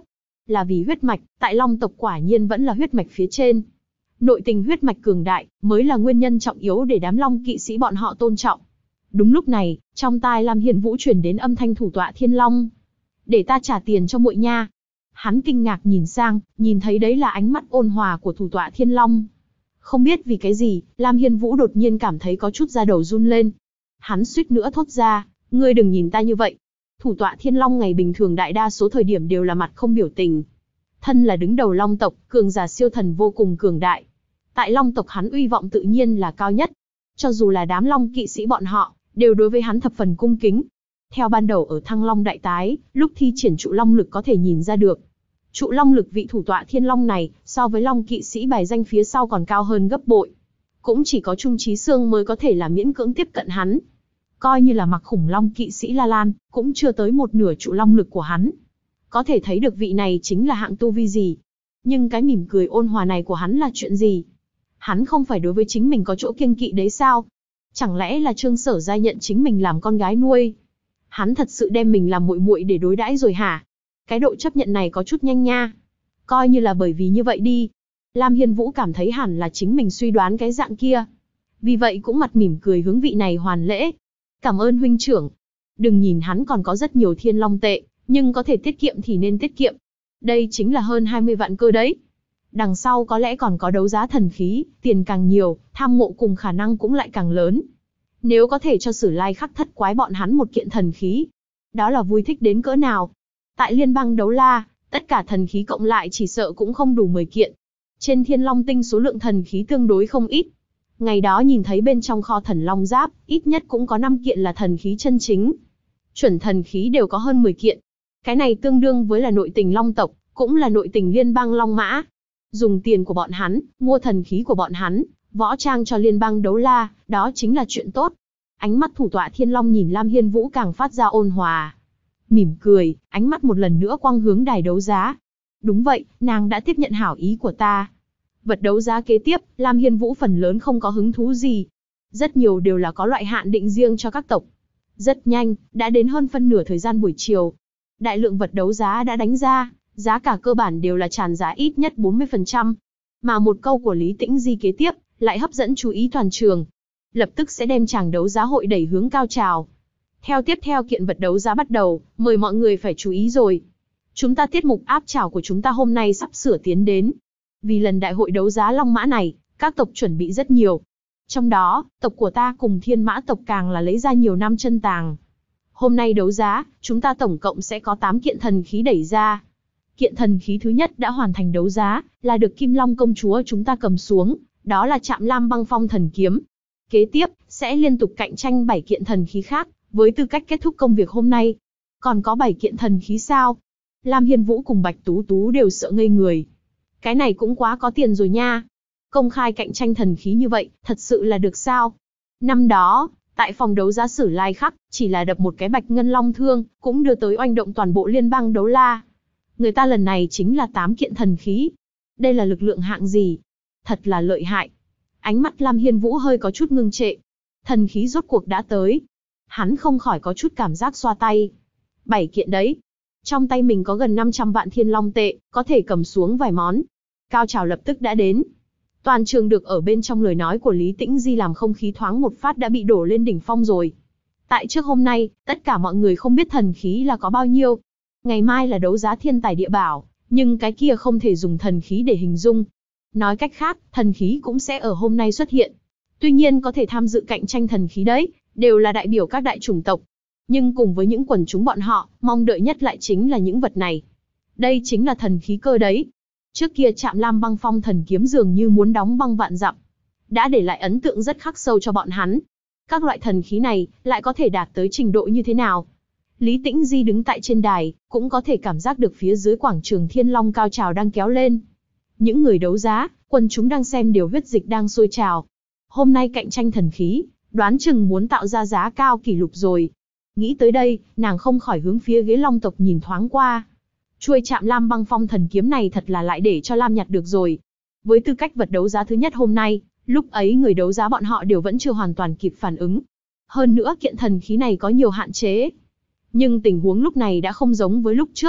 Là vì huyết mạch, tại Long tộc quả nhiên vẫn là huyết mạch phía trên. Nội tình huyết mạch cường đại, mới là nguyên nhân trọng yếu để đám Long kỵ sĩ bọn họ tôn trọng. Đúng lúc này, trong tai Lam Hiên Vũ truyền đến âm thanh thủ tọa Thiên Long. Để ta trả tiền cho muội nha. Hắn kinh ngạc nhìn sang, nhìn thấy đấy là ánh mắt ôn hòa của thủ tọa Thiên Long. Không biết vì cái gì, Lam Hiên Vũ đột nhiên cảm thấy có chút da đầu run lên. Hắn suýt nữa thốt ra, ngươi đừng nhìn ta như vậy. Thủ tọa Thiên Long ngày bình thường đại đa số thời điểm đều là mặt không biểu tình. Thân là đứng đầu Long tộc, cường giả siêu thần vô cùng cường đại. Tại Long tộc hắn uy vọng tự nhiên là cao nhất. Cho dù là đám Long kỵ sĩ bọn họ, đều đối với hắn thập phần cung kính. Theo ban đầu ở Thăng Long Đại Tái, lúc thi triển trụ Long lực có thể nhìn ra được. Trụ Long lực vị thủ tọa Thiên Long này, so với Long kỵ sĩ bài danh phía sau còn cao hơn gấp bội. Cũng chỉ có Trung Chí Sương mới có thể là miễn cưỡng tiếp cận hắn. Coi như là mặc khủng Long kỵ sĩ La Lan, cũng chưa tới một nửa trụ Long lực của hắn. Có thể thấy được vị này chính là hạng tu vi gì. Nhưng cái mỉm cười ôn hòa này của hắn là chuyện gì? Hắn không phải đối với chính mình có chỗ kiêng kỵ đấy sao? Chẳng lẽ là Trương Sở Giai nhận chính mình làm con gái nuôi? Hắn thật sự đem mình làm muội muội để đối đãi rồi hả? Cái độ chấp nhận này có chút nhanh nha. Coi như là bởi vì như vậy đi. Lam Hiên Vũ cảm thấy hẳn là chính mình suy đoán cái dạng kia. Vì vậy cũng mặt mỉm cười hướng vị này hoàn lễ. Cảm ơn huynh trưởng. Đừng nhìn hắn còn có rất nhiều thiên long tệ, nhưng có thể tiết kiệm thì nên tiết kiệm. Đây chính là hơn 20 vạn cơ đấy. Đằng sau có lẽ còn có đấu giá thần khí, tiền càng nhiều, tham ngộ cùng khả năng cũng lại càng lớn. Nếu có thể cho Sử Lai Khắc Thất Quái bọn hắn một kiện thần khí, đó là vui thích đến cỡ nào. Tại Liên bang Đấu La, tất cả thần khí cộng lại chỉ sợ cũng không đủ 10 kiện. Trên Thiên Long Tinh số lượng thần khí tương đối không ít. Ngày đó nhìn thấy bên trong kho thần Long Giáp, ít nhất cũng có 5 kiện là thần khí chân chính. Chuẩn thần khí đều có hơn 10 kiện. Cái này tương đương với là nội tình Long tộc, cũng là nội tình Liên bang Long Mã. Dùng tiền của bọn hắn, mua thần khí của bọn hắn, võ trang cho Liên bang Đấu La, đó chính là chuyện tốt. Ánh mắt thủ tọa Thiên Long nhìn Lam Hiên Vũ càng phát ra ôn hòa. Mỉm cười, ánh mắt một lần nữa quang hướng đài đấu giá. Đúng vậy, nàng đã tiếp nhận hảo ý của ta. Vật đấu giá kế tiếp, Lam Hiên Vũ phần lớn không có hứng thú gì. Rất nhiều đều là có loại hạn định riêng cho các tộc. Rất nhanh, đã đến hơn phân nửa thời gian buổi chiều. Đại lượng vật đấu giá đã đánh ra, giá cả cơ bản đều là tràn giá ít nhất 40%. Mà một câu của Lý Tĩnh Di kế tiếp, lại hấp dẫn chú ý toàn trường. Lập tức sẽ đem tràng đấu giá hội đẩy hướng cao trào. Tiếp theo kiện vật đấu giá bắt đầu, mời mọi người phải chú ý rồi. Chúng ta tiết mục áp trào của chúng ta hôm nay sắp sửa tiến đến. Vì lần đại hội đấu giá Long Mã này, các tộc chuẩn bị rất nhiều. Trong đó, tộc của ta cùng Thiên Mã tộc càng là lấy ra nhiều năm chân tàng. Hôm nay đấu giá, chúng ta tổng cộng sẽ có 8 kiện thần khí đẩy ra. Kiện thần khí thứ nhất đã hoàn thành đấu giá, là được Kim Long công chúa chúng ta cầm xuống, đó là Trạm Lam Băng Phong thần kiếm. Kế tiếp, sẽ liên tục cạnh tranh 7 kiện thần khí khác, với tư cách kết thúc công việc hôm nay. Còn có 7 kiện thần khí sao? Lam Hiên Vũ cùng Bạch Tú Tú đều sợ ngây người. Cái này cũng quá có tiền rồi nha. Công khai cạnh tranh thần khí như vậy, thật sự là được sao? Năm đó, tại phòng đấu giá Sử Lai Khắc, chỉ là đập một cái bạch ngân long thương, cũng đưa tới oanh động toàn bộ Liên bang Đấu La. Người ta lần này chính là 8 kiện thần khí. Đây là lực lượng hạng gì? Thật là lợi hại. Ánh mắt Lam Hiên Vũ hơi có chút ngưng trệ. Thần khí rốt cuộc đã tới. Hắn không khỏi có chút cảm giác xoa tay. 7 kiện đấy. Trong tay mình có gần 500 vạn thiên long tệ, có thể cầm xuống vài món. Cao trào lập tức đã đến. Toàn trường được ở bên trong lời nói của Lý Tĩnh Di làm không khí thoáng một phát đã bị đổ lên đỉnh phong rồi. Tại trước hôm nay, tất cả mọi người không biết thần khí là có bao nhiêu. Ngày mai là đấu giá thiên tài địa bảo, nhưng cái kia không thể dùng thần khí để hình dung. Nói cách khác, thần khí cũng sẽ ở hôm nay xuất hiện. Tuy nhiên có thể tham dự cạnh tranh thần khí đấy, đều là đại biểu các đại chủng tộc. Nhưng cùng với những quần chúng bọn họ, mong đợi nhất lại chính là những vật này. Đây chính là thần khí cơ đấy. Trước kia Trạm Lam Băng Phong thần kiếm dường như muốn đóng băng vạn dặm. Đã để lại ấn tượng rất khắc sâu cho bọn hắn. Các loại thần khí này, lại có thể đạt tới trình độ như thế nào? Lý Tĩnh Di đứng tại trên đài, cũng có thể cảm giác được phía dưới quảng trường Thiên Long cao trào đang kéo lên. Những người đấu giá, quần chúng đang xem đều huyết dịch đang sôi trào. Hôm nay cạnh tranh thần khí, đoán chừng muốn tạo ra giá cao kỷ lục rồi. Nghĩ tới đây, nàng không khỏi hướng phía ghế Long tộc nhìn thoáng qua. Chuôi Trạm Lam Băng Phong thần kiếm này thật là lại để cho Lam nhặt được rồi. Với tư cách vật đấu giá thứ nhất hôm nay, lúc ấy người đấu giá bọn họ đều vẫn chưa hoàn toàn kịp phản ứng. Hơn nữa kiện thần khí này có nhiều hạn chế. Nhưng tình huống lúc này đã không giống với lúc trước.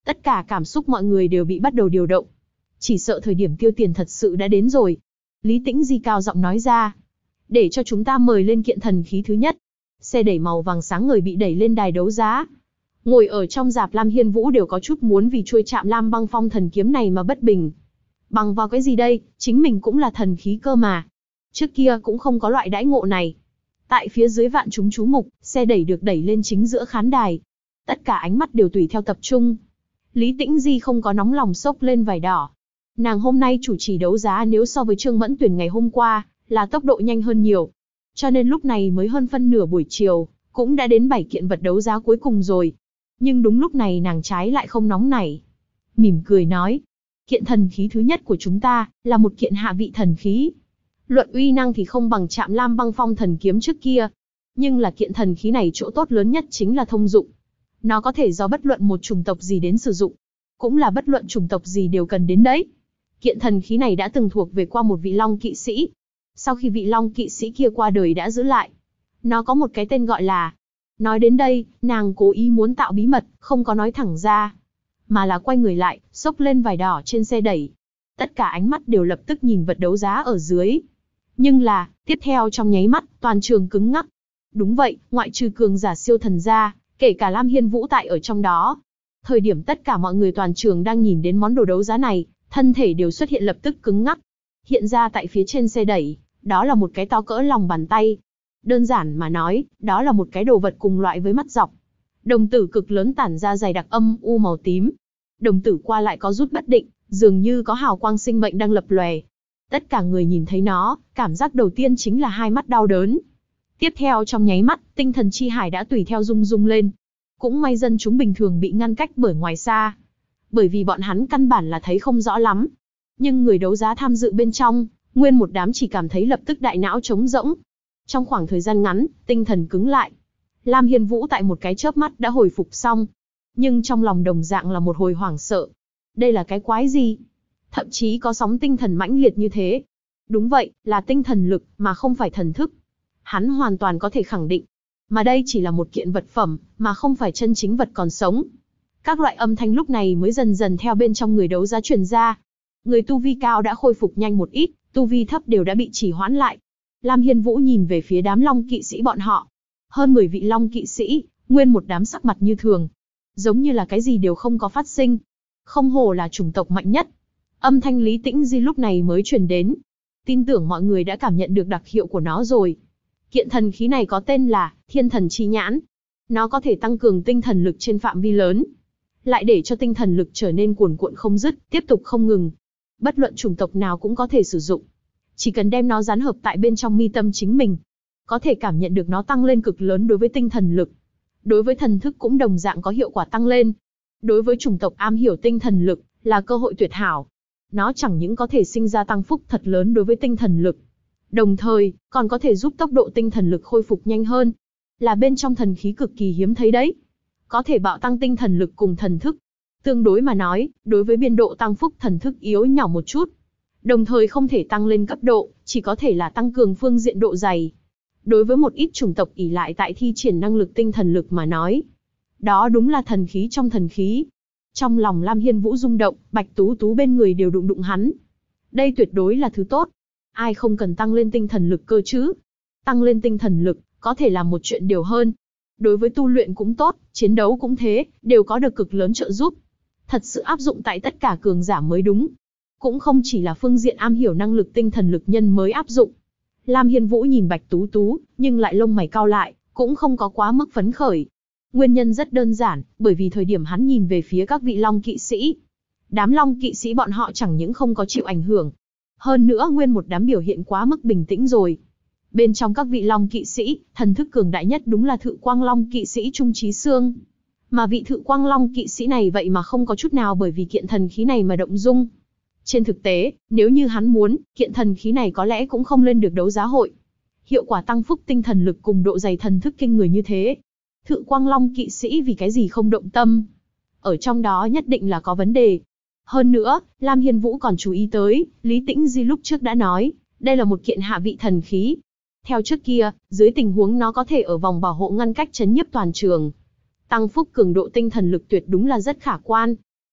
Tất cả cảm xúc mọi người đều bị bắt đầu điều động. Chỉ sợ thời điểm tiêu tiền thật sự đã đến rồi. Lý Tĩnh Di cao giọng nói ra. Để cho chúng ta mời lên kiện thần khí thứ nhất. Xe đẩy màu vàng sáng ngời bị đẩy lên đài đấu giá. Ngồi ở trong rạp Lam Hiên Vũ đều có chút muốn vì chuôi chạm Lam Băng Phong thần kiếm này mà bất bình. Bằng vào cái gì đây, chính mình cũng là thần khí cơ mà. Trước kia cũng không có loại đãi ngộ này. Tại phía dưới vạn chúng chú mục, xe đẩy được đẩy lên chính giữa khán đài. Tất cả ánh mắt đều tùy theo tập trung. Lý Tĩnh Di không có nóng lòng xốc lên vải đỏ. Nàng hôm nay chủ trì đấu giá nếu so với Trương Mẫn Tuyển ngày hôm qua, là tốc độ nhanh hơn nhiều. Cho nên lúc này mới hơn phân nửa buổi chiều, cũng đã đến 7 kiện vật đấu giá cuối cùng rồi. Nhưng đúng lúc này nàng trái lại không nóng nảy. Mỉm cười nói, kiện thần khí thứ nhất của chúng ta, là một kiện hạ vị thần khí. Luận uy năng thì không bằng chạm Lam Băng Phong thần kiếm trước kia. Nhưng là kiện thần khí này chỗ tốt lớn nhất chính là thông dụng. Nó có thể do bất luận một chủng tộc gì đến sử dụng. Cũng là bất luận chủng tộc gì đều cần đến đấy. Kiện thần khí này đã từng thuộc về qua một vị Long kỵ sĩ. Sau khi vị Long kỵ sĩ kia qua đời đã giữ lại. Nó có một cái tên gọi là... Nói đến đây, nàng cố ý muốn tạo bí mật, không có nói thẳng ra. Mà là quay người lại, xốc lên vải đỏ trên xe đẩy. Tất cả ánh mắt đều lập tức nhìn vật đấu giá ở dưới. Nhưng là, tiếp theo trong nháy mắt, toàn trường cứng ngắc. Đúng vậy, ngoại trừ cường giả siêu thần ra, kể cả Lam Hiên Vũ tại ở trong đó. Thời điểm tất cả mọi người toàn trường đang nhìn đến món đồ đấu giá này, thân thể đều xuất hiện lập tức cứng ngắc. Hiện ra tại phía trên xe đẩy, đó là một cái to cỡ lòng bàn tay. Đơn giản mà nói, đó là một cái đồ vật cùng loại với mắt dọc. Đồng tử cực lớn tản ra dày đặc âm u màu tím. Đồng tử qua lại có rút bất định, dường như có hào quang sinh mệnh đang lập lòe. Tất cả người nhìn thấy nó, cảm giác đầu tiên chính là hai mắt đau đớn. Tiếp theo trong nháy mắt, tinh thần chi hải đã tùy theo rung rung lên. Cũng may dân chúng bình thường bị ngăn cách bởi ngoài xa. Bởi vì bọn hắn căn bản là thấy không rõ lắm. Nhưng người đấu giá tham dự bên trong, nguyên một đám chỉ cảm thấy lập tức đại não trống rỗng. Trong khoảng thời gian ngắn, tinh thần cứng lại. Lam Hiên Vũ tại một cái chớp mắt đã hồi phục xong. Nhưng trong lòng đồng dạng là một hồi hoảng sợ. Đây là cái quái gì? Thậm chí có sóng tinh thần mãnh liệt như thế. Đúng vậy, là tinh thần lực, mà không phải thần thức. Hắn hoàn toàn có thể khẳng định. Mà đây chỉ là một kiện vật phẩm, mà không phải chân chính vật còn sống. Các loại âm thanh lúc này mới dần dần theo bên trong người đấu giá truyền ra. Người tu vi cao đã khôi phục nhanh một ít, tu vi thấp đều đã bị trì hoãn lại. Lam Hiên Vũ nhìn về phía đám Long kỵ sĩ bọn họ. Hơn 10 vị Long kỵ sĩ, nguyên một đám sắc mặt như thường. Giống như là cái gì đều không có phát sinh. Không hổ là chủng tộc mạnh nhất. Âm thanh Lý Tĩnh Di lúc này mới truyền đến. Tin tưởng mọi người đã cảm nhận được đặc hiệu của nó rồi. Kiện thần khí này có tên là Thiên Thần Chi Nhãn. Nó có thể tăng cường tinh thần lực trên phạm vi lớn. Lại để cho tinh thần lực trở nên cuồn cuộn không dứt, tiếp tục không ngừng. Bất luận chủng tộc nào cũng có thể sử dụng. Chỉ cần đem nó dán hợp tại bên trong mi tâm chính mình. Có thể cảm nhận được nó tăng lên cực lớn đối với tinh thần lực. Đối với thần thức cũng đồng dạng có hiệu quả tăng lên. Đối với chủng tộc am hiểu tinh thần lực, là cơ hội tuyệt hảo. Nó chẳng những có thể sinh ra tăng phúc thật lớn đối với tinh thần lực. Đồng thời, còn có thể giúp tốc độ tinh thần lực khôi phục nhanh hơn. Là bên trong thần khí cực kỳ hiếm thấy đấy. Có thể bạo tăng tinh thần lực cùng thần thức. Tương đối mà nói, đối với biên độ tăng phúc thần thức yếu nhỏ một chút. Đồng thời không thể tăng lên cấp độ, chỉ có thể là tăng cường phương diện độ dày. Đối với một ít chủng tộc ỷ lại tại thi triển năng lực tinh thần lực mà nói. Đó đúng là thần khí trong thần khí. Trong lòng Lam Hiên Vũ rung động, Bạch Tú Tú bên người đều đụng đụng hắn. Đây tuyệt đối là thứ tốt. Ai không cần tăng lên tinh thần lực cơ chứ? Tăng lên tinh thần lực, có thể làm một chuyện điều hơn. Đối với tu luyện cũng tốt, chiến đấu cũng thế, đều có được cực lớn trợ giúp. Thật sự áp dụng tại tất cả cường giả mới đúng. Cũng không chỉ là phương diện am hiểu năng lực tinh thần lực nhân mới áp dụng. Lam Hiên Vũ nhìn Bạch Tú Tú, nhưng lại lông mày cau lại, cũng không có quá mức phấn khởi. Nguyên nhân rất đơn giản, bởi vì thời điểm hắn nhìn về phía các vị Long kỵ sĩ. Đám Long kỵ sĩ bọn họ chẳng những không có chịu ảnh hưởng. Hơn nữa nguyên một đám biểu hiện quá mức bình tĩnh rồi. Bên trong các vị Long kỵ sĩ, thần thức cường đại nhất đúng là Thự Quang Long kỵ sĩ Trung Chí Sương. Mà vị Thự Quang Long kỵ sĩ này vậy mà không có chút nào bởi vì kiện thần khí này mà động dung. Trên thực tế, nếu như hắn muốn, kiện thần khí này có lẽ cũng không lên được đấu giá hội. Hiệu quả tăng phúc tinh thần lực cùng độ dày thần thức kinh người như thế. Thự Quang Long kỵ sĩ vì cái gì không động tâm? Ở trong đó nhất định là có vấn đề. Hơn nữa, Lam Hiên Vũ còn chú ý tới, Lý Tĩnh Di lúc trước đã nói, đây là một kiện hạ vị thần khí. Theo trước kia, dưới tình huống nó có thể ở vòng bảo hộ ngăn cách chấn nhiếp toàn trường. Tăng phúc cường độ tinh thần lực tuyệt đúng là rất khả quan.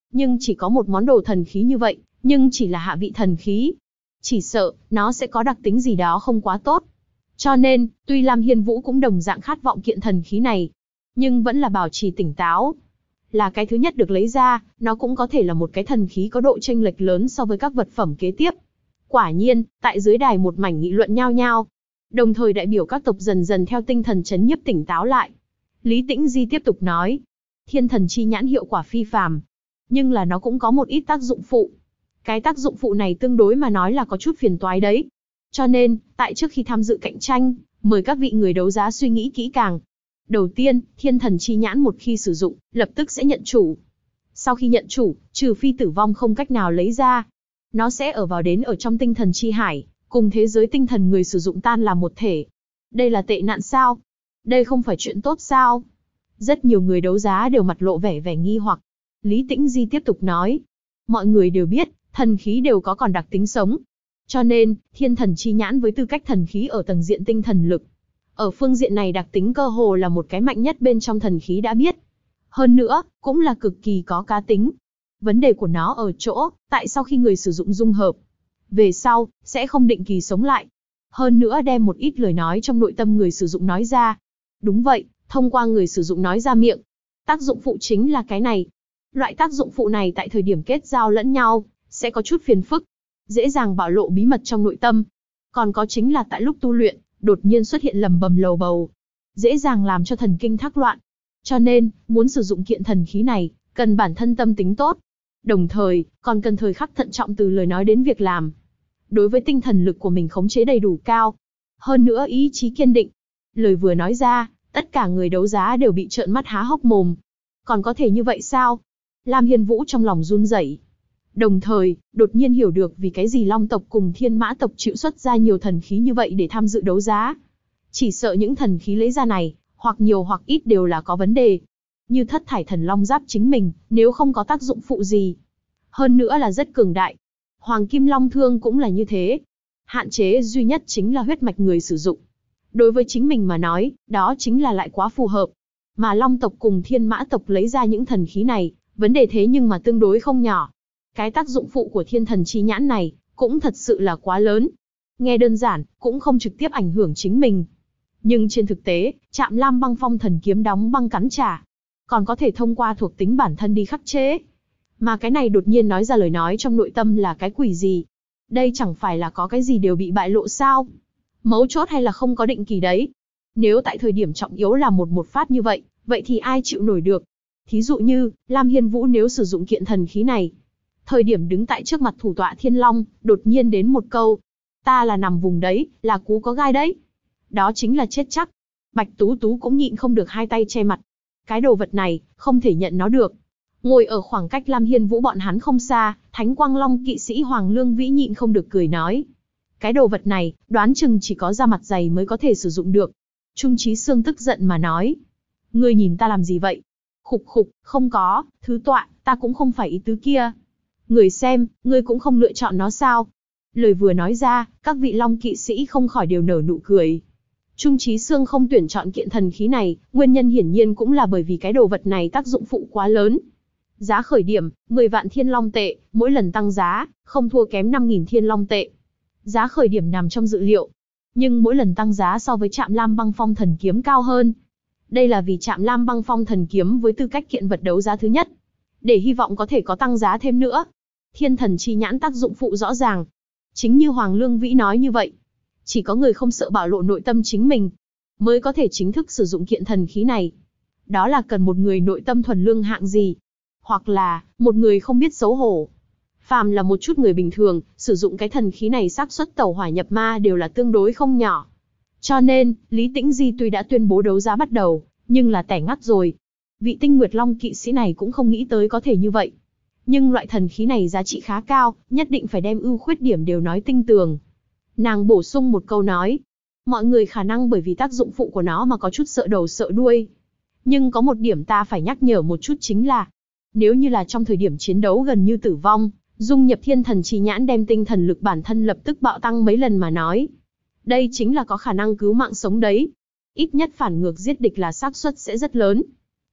nhưng chỉ có một món đồ thần khí như vậy, nhưng chỉ là hạ vị thần khí. Chỉ sợ, nó sẽ có đặc tính gì đó không quá tốt. Cho nên, tuy Lam Hiên Vũ cũng đồng dạng khát vọng kiện thần khí này, nhưng vẫn là bảo trì tỉnh táo. Là cái thứ nhất được lấy ra, nó cũng có thể là một cái thần khí có độ chênh lệch lớn so với các vật phẩm kế tiếp. Quả nhiên, tại dưới đài một mảnh nghị luận nhao nhao. Đồng thời đại biểu các tộc dần dần theo tinh thần chấn nhiếp tỉnh táo lại. Lý Tĩnh Di tiếp tục nói, thiên thần chi nhãn hiệu quả phi phàm, nhưng là nó cũng có một ít tác dụng phụ. Cái tác dụng phụ này tương đối mà nói là có chút phiền toái đấy. Cho nên, tại trước khi tham dự cạnh tranh, mời các vị người đấu giá suy nghĩ kỹ càng. Đầu tiên, thiên thần chi nhãn một khi sử dụng, lập tức sẽ nhận chủ. Sau khi nhận chủ, trừ phi tử vong không cách nào lấy ra, nó sẽ ở trong tinh thần chi hải, cùng thế giới tinh thần người sử dụng tan làm một thể. Đây là tệ nạn sao? Đây không phải chuyện tốt sao? Rất nhiều người đấu giá đều mặt lộ vẻ nghi hoặc. Lý Tĩnh Di tiếp tục nói, mọi người đều biết, thần khí đều có còn đặc tính sống. Cho nên, thiên thần chi nhãn với tư cách thần khí ở tầng diện tinh thần lực. Ở phương diện này đặc tính cơ hồ là một cái mạnh nhất bên trong thần khí đã biết. Hơn nữa, cũng là cực kỳ có cá tính. Vấn đề của nó ở chỗ, tại sao khi người sử dụng dung hợp, về sau, sẽ không định kỳ sống lại. Hơn nữa đem một ít lời nói trong nội tâm người sử dụng nói ra. Đúng vậy, thông qua người sử dụng nói ra miệng. Tác dụng phụ chính là cái này. Loại tác dụng phụ này tại thời điểm kết giao lẫn nhau, sẽ có chút phiền phức. Dễ dàng bạo lộ bí mật trong nội tâm. Còn có chính là tại lúc tu luyện, đột nhiên xuất hiện lầm bầm lầu bầu. Dễ dàng làm cho thần kinh thác loạn. Cho nên, muốn sử dụng kiện thần khí này, cần bản thân tâm tính tốt. Đồng thời, còn cần thời khắc thận trọng từ lời nói đến việc làm. Đối với tinh thần lực của mình khống chế đầy đủ cao. Hơn nữa ý chí kiên định. Lời vừa nói ra, tất cả người đấu giá đều bị trợn mắt há hốc mồm. Còn có thể như vậy sao? Lam Hiên Vũ trong lòng run rẩy. Đồng thời, đột nhiên hiểu được vì cái gì Long tộc cùng Thiên Mã tộc chịu xuất ra nhiều thần khí như vậy để tham dự đấu giá. Chỉ sợ những thần khí lấy ra này, hoặc nhiều hoặc ít đều là có vấn đề. Như thất thải thần long giáp chính mình, nếu không có tác dụng phụ gì. Hơn nữa là rất cường đại. Hoàng kim long thương cũng là như thế. Hạn chế duy nhất chính là huyết mạch người sử dụng. Đối với chính mình mà nói, đó chính là lại quá phù hợp. Mà Long tộc cùng Thiên Mã tộc lấy ra những thần khí này, vấn đề thế nhưng mà tương đối không nhỏ. Cái tác dụng phụ của thiên thần chi nhãn này, cũng thật sự là quá lớn. Nghe đơn giản, cũng không trực tiếp ảnh hưởng chính mình. Nhưng trên thực tế, Trạm Lam Băng Phong thần kiếm đóng băng cắn trả. Còn có thể thông qua thuộc tính bản thân đi khắc chế. Mà cái này đột nhiên nói ra lời nói trong nội tâm là cái quỷ gì? Đây chẳng phải là có cái gì đều bị bại lộ sao? Mấu chốt hay là không có định kỳ đấy? Nếu tại thời điểm trọng yếu là một phát như vậy, vậy thì ai chịu nổi được? Thí dụ như, Lam Hiên Vũ nếu sử dụng kiện thần khí này, thời điểm đứng tại trước mặt thủ tọa Thiên Long, đột nhiên đến một câu, ta là nằm vùng đấy, là cú có gai đấy. Đó chính là chết chắc. Bạch Tú Tú cũng nhịn không được hai tay che mặt. Cái đồ vật này, không thể nhận nó được. Ngồi ở khoảng cách Lam Hiên Vũ bọn hắn không xa, Thánh Quang Long kỵ sĩ Hoàng Lương Vĩ nhịn không được cười nói. Cái đồ vật này, đoán chừng chỉ có da mặt dày mới có thể sử dụng được. Trung Chí Sương tức giận mà nói. Ngươi nhìn ta làm gì vậy? Khục khục, không có, thứ tọa, ta cũng không phải ý tứ kia. Người xem, ngươi cũng không lựa chọn nó sao? Lời vừa nói ra, các vị Long kỵ sĩ không khỏi đều nở nụ cười. Trung Chí Sương không tuyển chọn kiện thần khí này, nguyên nhân hiển nhiên cũng là bởi vì cái đồ vật này tác dụng phụ quá lớn. Giá khởi điểm, 10 vạn thiên long tệ, mỗi lần tăng giá, không thua kém 5.000 thiên long tệ. Giá khởi điểm nằm trong dự liệu. Nhưng mỗi lần tăng giá so với Trạm Lam Băng Phong thần kiếm cao hơn. Đây là vì Trạm Lam Băng Phong thần kiếm với tư cách kiện vật đấu giá thứ nhất. Để hy vọng có thể có tăng giá thêm nữa. Thiên thần chi nhãn tác dụng phụ rõ ràng. Chính như Hoàng Lương Vĩ nói như vậy. Chỉ có người không sợ bạo lộ nội tâm chính mình, mới có thể chính thức sử dụng kiện thần khí này. Đó là cần một người nội tâm thuần lương hạng gì. Hoặc là, một người không biết xấu hổ. Phàm là một chút người bình thường, sử dụng cái thần khí này xác suất tẩu hỏa nhập ma đều là tương đối không nhỏ. Cho nên, Lý Tĩnh Di tuy đã tuyên bố đấu giá bắt đầu, nhưng là tẻ ngắt rồi. Vị Tinh Nguyệt Long kỵ sĩ này cũng không nghĩ tới có thể như vậy. Nhưng loại thần khí này giá trị khá cao, nhất định phải đem ưu khuyết điểm đều nói tinh tường. Nàng bổ sung một câu nói. Mọi người khả năng bởi vì tác dụng phụ của nó mà có chút sợ đầu sợ đuôi. Nhưng có một điểm ta phải nhắc nhở một chút chính là, nếu như là trong thời điểm chiến đấu gần như tử vong, dung nhập thiên thần chi nhãn đem tinh thần lực bản thân lập tức bạo tăng mấy lần mà nói. Đây chính là có khả năng cứu mạng sống đấy. Ít nhất phản ngược giết địch là xác suất sẽ rất lớn.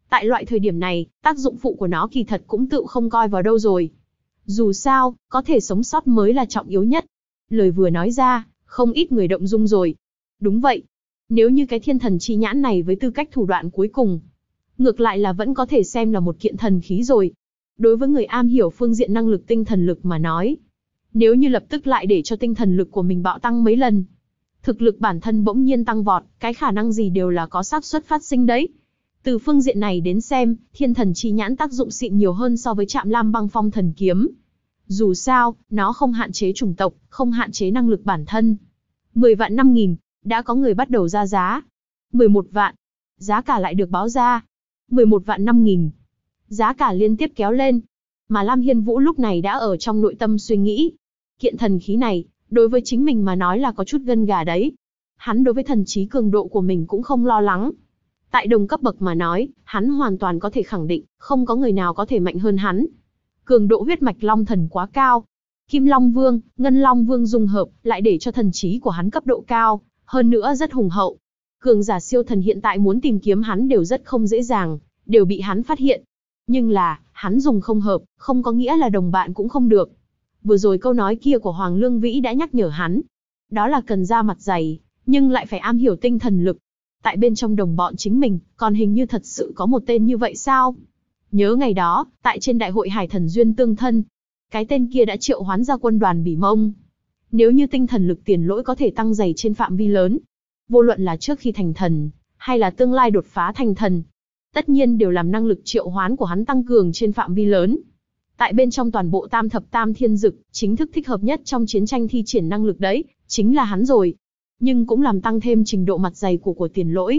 Tại loại thời điểm này, tác dụng phụ của nó kỳ thật cũng tự không coi vào đâu rồi. Dù sao, có thể sống sót mới là trọng yếu nhất. Lời vừa nói ra, không ít người động dung rồi. Đúng vậy. Nếu như cái thiên thần chi nhãn này với tư cách thủ đoạn cuối cùng, ngược lại là vẫn có thể xem là một kiện thần khí rồi. Đối với người am hiểu phương diện năng lực tinh thần lực mà nói, nếu như lập tức lại để cho tinh thần lực của mình bạo tăng mấy lần, thực lực bản thân bỗng nhiên tăng vọt, cái khả năng gì đều là có xác suất phát sinh đấy. Từ phương diện này đến xem, thiên thần chi nhãn tác dụng xịn nhiều hơn so với Trạm Lam Băng Phong thần kiếm. Dù sao, nó không hạn chế chủng tộc, không hạn chế năng lực bản thân. 10 vạn 5.000, đã có người bắt đầu ra giá. 11 vạn, giá cả lại được báo ra. 11 vạn 5.000, giá cả liên tiếp kéo lên. Mà Lam Hiên Vũ lúc này đã ở trong nội tâm suy nghĩ. Kiện thần khí này, đối với chính mình mà nói là có chút gân gà đấy. Hắn đối với thần trí cường độ của mình cũng không lo lắng. Tại đồng cấp bậc mà nói, hắn hoàn toàn có thể khẳng định, không có người nào có thể mạnh hơn hắn. Cường độ huyết mạch Long Thần quá cao. Kim Long Vương, Ngân Long Vương dung hợp, lại để cho thần trí của hắn cấp độ cao, hơn nữa rất hùng hậu. Cường giả siêu thần hiện tại muốn tìm kiếm hắn đều rất không dễ dàng, đều bị hắn phát hiện. Nhưng là, hắn dùng không hợp, không có nghĩa là đồng bạn cũng không được. Vừa rồi câu nói kia của Hoàng Lương Vĩ đã nhắc nhở hắn. Đó là cần ra mặt dày, nhưng lại phải am hiểu tinh thần lực. Tại bên trong đồng bọn chính mình, còn hình như thật sự có một tên như vậy sao? Nhớ ngày đó, tại trên đại hội Hải Thần Duyên Tương Thân, cái tên kia đã triệu hoán ra quân đoàn Bỉ Mông. Nếu như tinh thần lực Tiền Lỗi có thể tăng dày trên phạm vi lớn, vô luận là trước khi thành thần, hay là tương lai đột phá thành thần, tất nhiên đều làm năng lực triệu hoán của hắn tăng cường trên phạm vi lớn. Tại bên trong toàn bộ Tam Thập Tam Thiên Dực, chính thức thích hợp nhất trong chiến tranh thi triển năng lực đấy, chính là hắn rồi. Nhưng cũng làm tăng thêm trình độ mặt dày của Tiền Lỗi.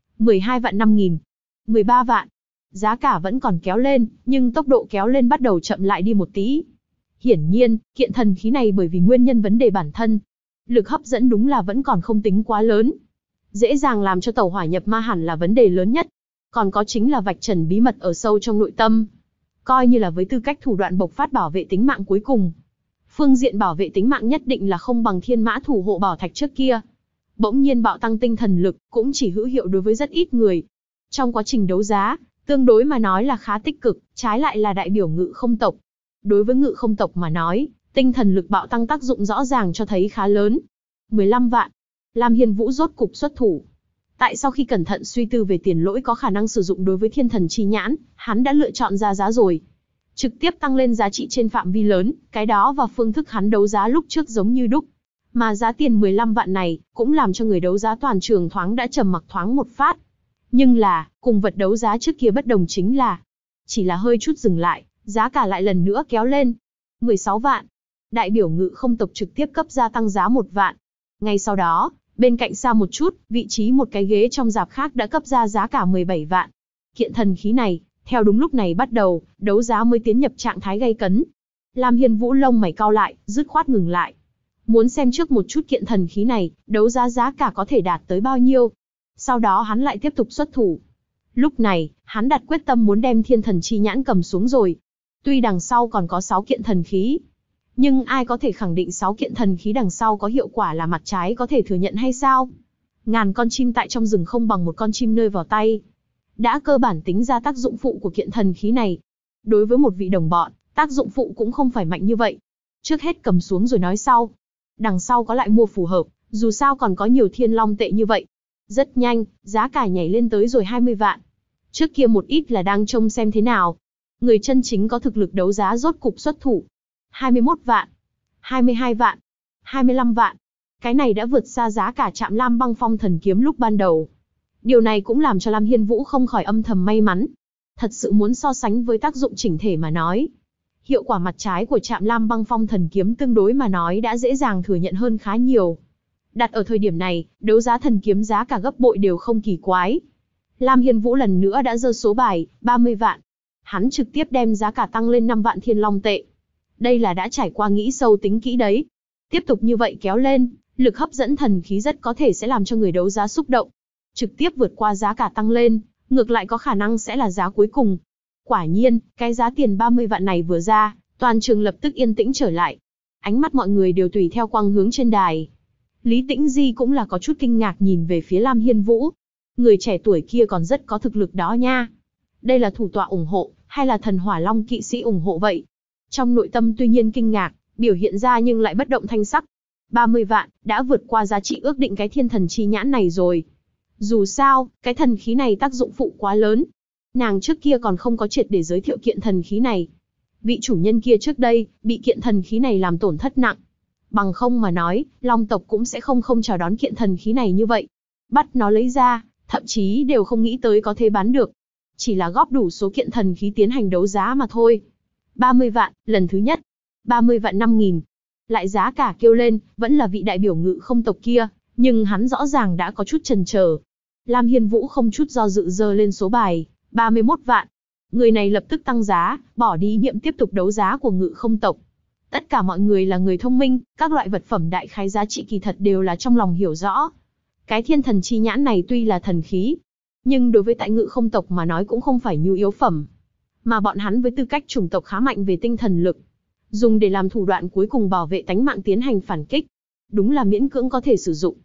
12 vạn 5.000, 13 vạn. Giá cả vẫn còn kéo lên, nhưng tốc độ kéo lên bắt đầu chậm lại đi một tí. Hiển nhiên, kiện thần khí này bởi vì nguyên nhân vấn đề bản thân, lực hấp dẫn đúng là vẫn còn không tính quá lớn. Dễ dàng làm cho tẩu hỏa nhập ma hẳn là vấn đề lớn nhất. Còn có chính là vạch trần bí mật ở sâu trong nội tâm. Coi như là với tư cách thủ đoạn bộc phát bảo vệ tính mạng cuối cùng. Phương diện bảo vệ tính mạng nhất định là không bằng thiên mã thủ hộ bảo thạch trước kia. Bỗng nhiên bạo tăng tinh thần lực cũng chỉ hữu hiệu đối với rất ít người. Trong quá trình đấu giá, tương đối mà nói là khá tích cực, trái lại là đại biểu Ngự Không tộc. Đối với Ngự Không tộc mà nói, tinh thần lực bạo tăng tác dụng rõ ràng cho thấy khá lớn. 15 vạn. Lam Hiên Vũ rốt cục xuất thủ. Tại sau khi cẩn thận suy tư về Tiền Lỗi có khả năng sử dụng đối với thiên thần chi nhãn, hắn đã lựa chọn ra giá rồi. Trực tiếp tăng lên giá trị trên phạm vi lớn, cái đó và phương thức hắn đấu giá lúc trước giống như đúc. Mà giá tiền 15 vạn này, cũng làm cho người đấu giá toàn trường thoáng đã trầm mặc thoáng một phát. Nhưng là, cùng vật đấu giá trước kia bất đồng chính là, chỉ là hơi chút dừng lại, giá cả lại lần nữa kéo lên. 16 vạn. Đại biểu Ngự Không tộc trực tiếp cấp gia tăng giá 1 vạn. Ngay sau đó, bên cạnh xa một chút, vị trí một cái ghế trong rạp khác đã cấp ra giá cả 17 vạn. Kiện thần khí này, theo đúng lúc này bắt đầu, đấu giá mới tiến nhập trạng thái gay cấn. Lam Hiên Vũ lông mày cau lại, dứt khoát ngừng lại. Muốn xem trước một chút kiện thần khí này, đấu giá giá cả có thể đạt tới bao nhiêu. Sau đó hắn lại tiếp tục xuất thủ. Lúc này, hắn đặt quyết tâm muốn đem thiên thần chi nhãn cầm xuống rồi. Tuy đằng sau còn có 6 kiện thần khí, nhưng ai có thể khẳng định 6 kiện thần khí đằng sau có hiệu quả là mặt trái có thể thừa nhận hay sao? Ngàn con chim tại trong rừng không bằng một con chim nơi vào tay. Đã cơ bản tính ra tác dụng phụ của kiện thần khí này. Đối với một vị đồng bọn, tác dụng phụ cũng không phải mạnh như vậy. Trước hết cầm xuống rồi nói sau. Đằng sau có lại mua phù hợp, dù sao còn có nhiều thiên long tệ như vậy. Rất nhanh, giá cả nhảy lên tới rồi 20 vạn. Trước kia một ít là đang trông xem thế nào. Người chân chính có thực lực đấu giá rốt cục xuất thủ. 21 vạn, 22 vạn, 25 vạn. Cái này đã vượt xa giá cả Trạm Lam Băng Phong thần kiếm lúc ban đầu. Điều này cũng làm cho Lam Hiên Vũ không khỏi âm thầm may mắn. Thật sự muốn so sánh với tác dụng chỉnh thể mà nói, hiệu quả mặt trái của Trạm Lam Băng Phong thần kiếm tương đối mà nói đã dễ dàng thừa nhận hơn khá nhiều. Đặt ở thời điểm này, đấu giá thần kiếm giá cả gấp bội đều không kỳ quái. Lam Hiên Vũ lần nữa đã giơ số bài, 30 vạn. Hắn trực tiếp đem giá cả tăng lên 5 vạn thiên long tệ. Đây là đã trải qua nghĩ sâu tính kỹ đấy. Tiếp tục như vậy kéo lên, lực hấp dẫn thần khí rất có thể sẽ làm cho người đấu giá xúc động. Trực tiếp vượt qua giá cả tăng lên, ngược lại có khả năng sẽ là giá cuối cùng. Quả nhiên, cái giá tiền 30 vạn này vừa ra, toàn trường lập tức yên tĩnh trở lại. Ánh mắt mọi người đều tùy theo quang hướng trên đài. Lý Tĩnh Di cũng là có chút kinh ngạc nhìn về phía Lam Hiên Vũ. Người trẻ tuổi kia còn rất có thực lực đó nha. Đây là thủ tọa ủng hộ, hay là thần hỏa long kỵ sĩ ủng hộ vậy? Trong nội tâm tuy nhiên kinh ngạc, biểu hiện ra nhưng lại bất động thanh sắc. 30 vạn, đã vượt qua giá trị ước định cái thiên thần chi nhãn này rồi. Dù sao, cái thần khí này tác dụng phụ quá lớn. Nàng trước kia còn không có triệt để giới thiệu kiện thần khí này. Vị chủ nhân kia trước đây, bị kiện thần khí này làm tổn thất nặng. Bằng không mà nói, Long tộc cũng sẽ không chào đón kiện thần khí này như vậy. Bắt nó lấy ra, thậm chí đều không nghĩ tới có thể bán được. Chỉ là góp đủ số kiện thần khí tiến hành đấu giá mà thôi. 30 vạn, lần thứ nhất. 30 vạn 5.000. Lại giá cả kêu lên, vẫn là vị đại biểu Ngự Không tộc kia, nhưng hắn rõ ràng đã có chút chần chờ. Lam Hiên Vũ không chút do dự giơ lên số bài, 31 vạn. Người này lập tức tăng giá, bỏ đi ý niệm tiếp tục đấu giá của Ngự Không tộc. Tất cả mọi người là người thông minh, các loại vật phẩm đại khái giá trị kỳ thật đều là trong lòng hiểu rõ. Cái thiên thần chi nhãn này tuy là thần khí, nhưng đối với tại Ngự Không tộc mà nói cũng không phải nhu yếu phẩm. Mà bọn hắn với tư cách chủng tộc khá mạnh về tinh thần lực, dùng để làm thủ đoạn cuối cùng bảo vệ tánh mạng tiến hành phản kích. Đúng là miễn cưỡng có thể sử dụng.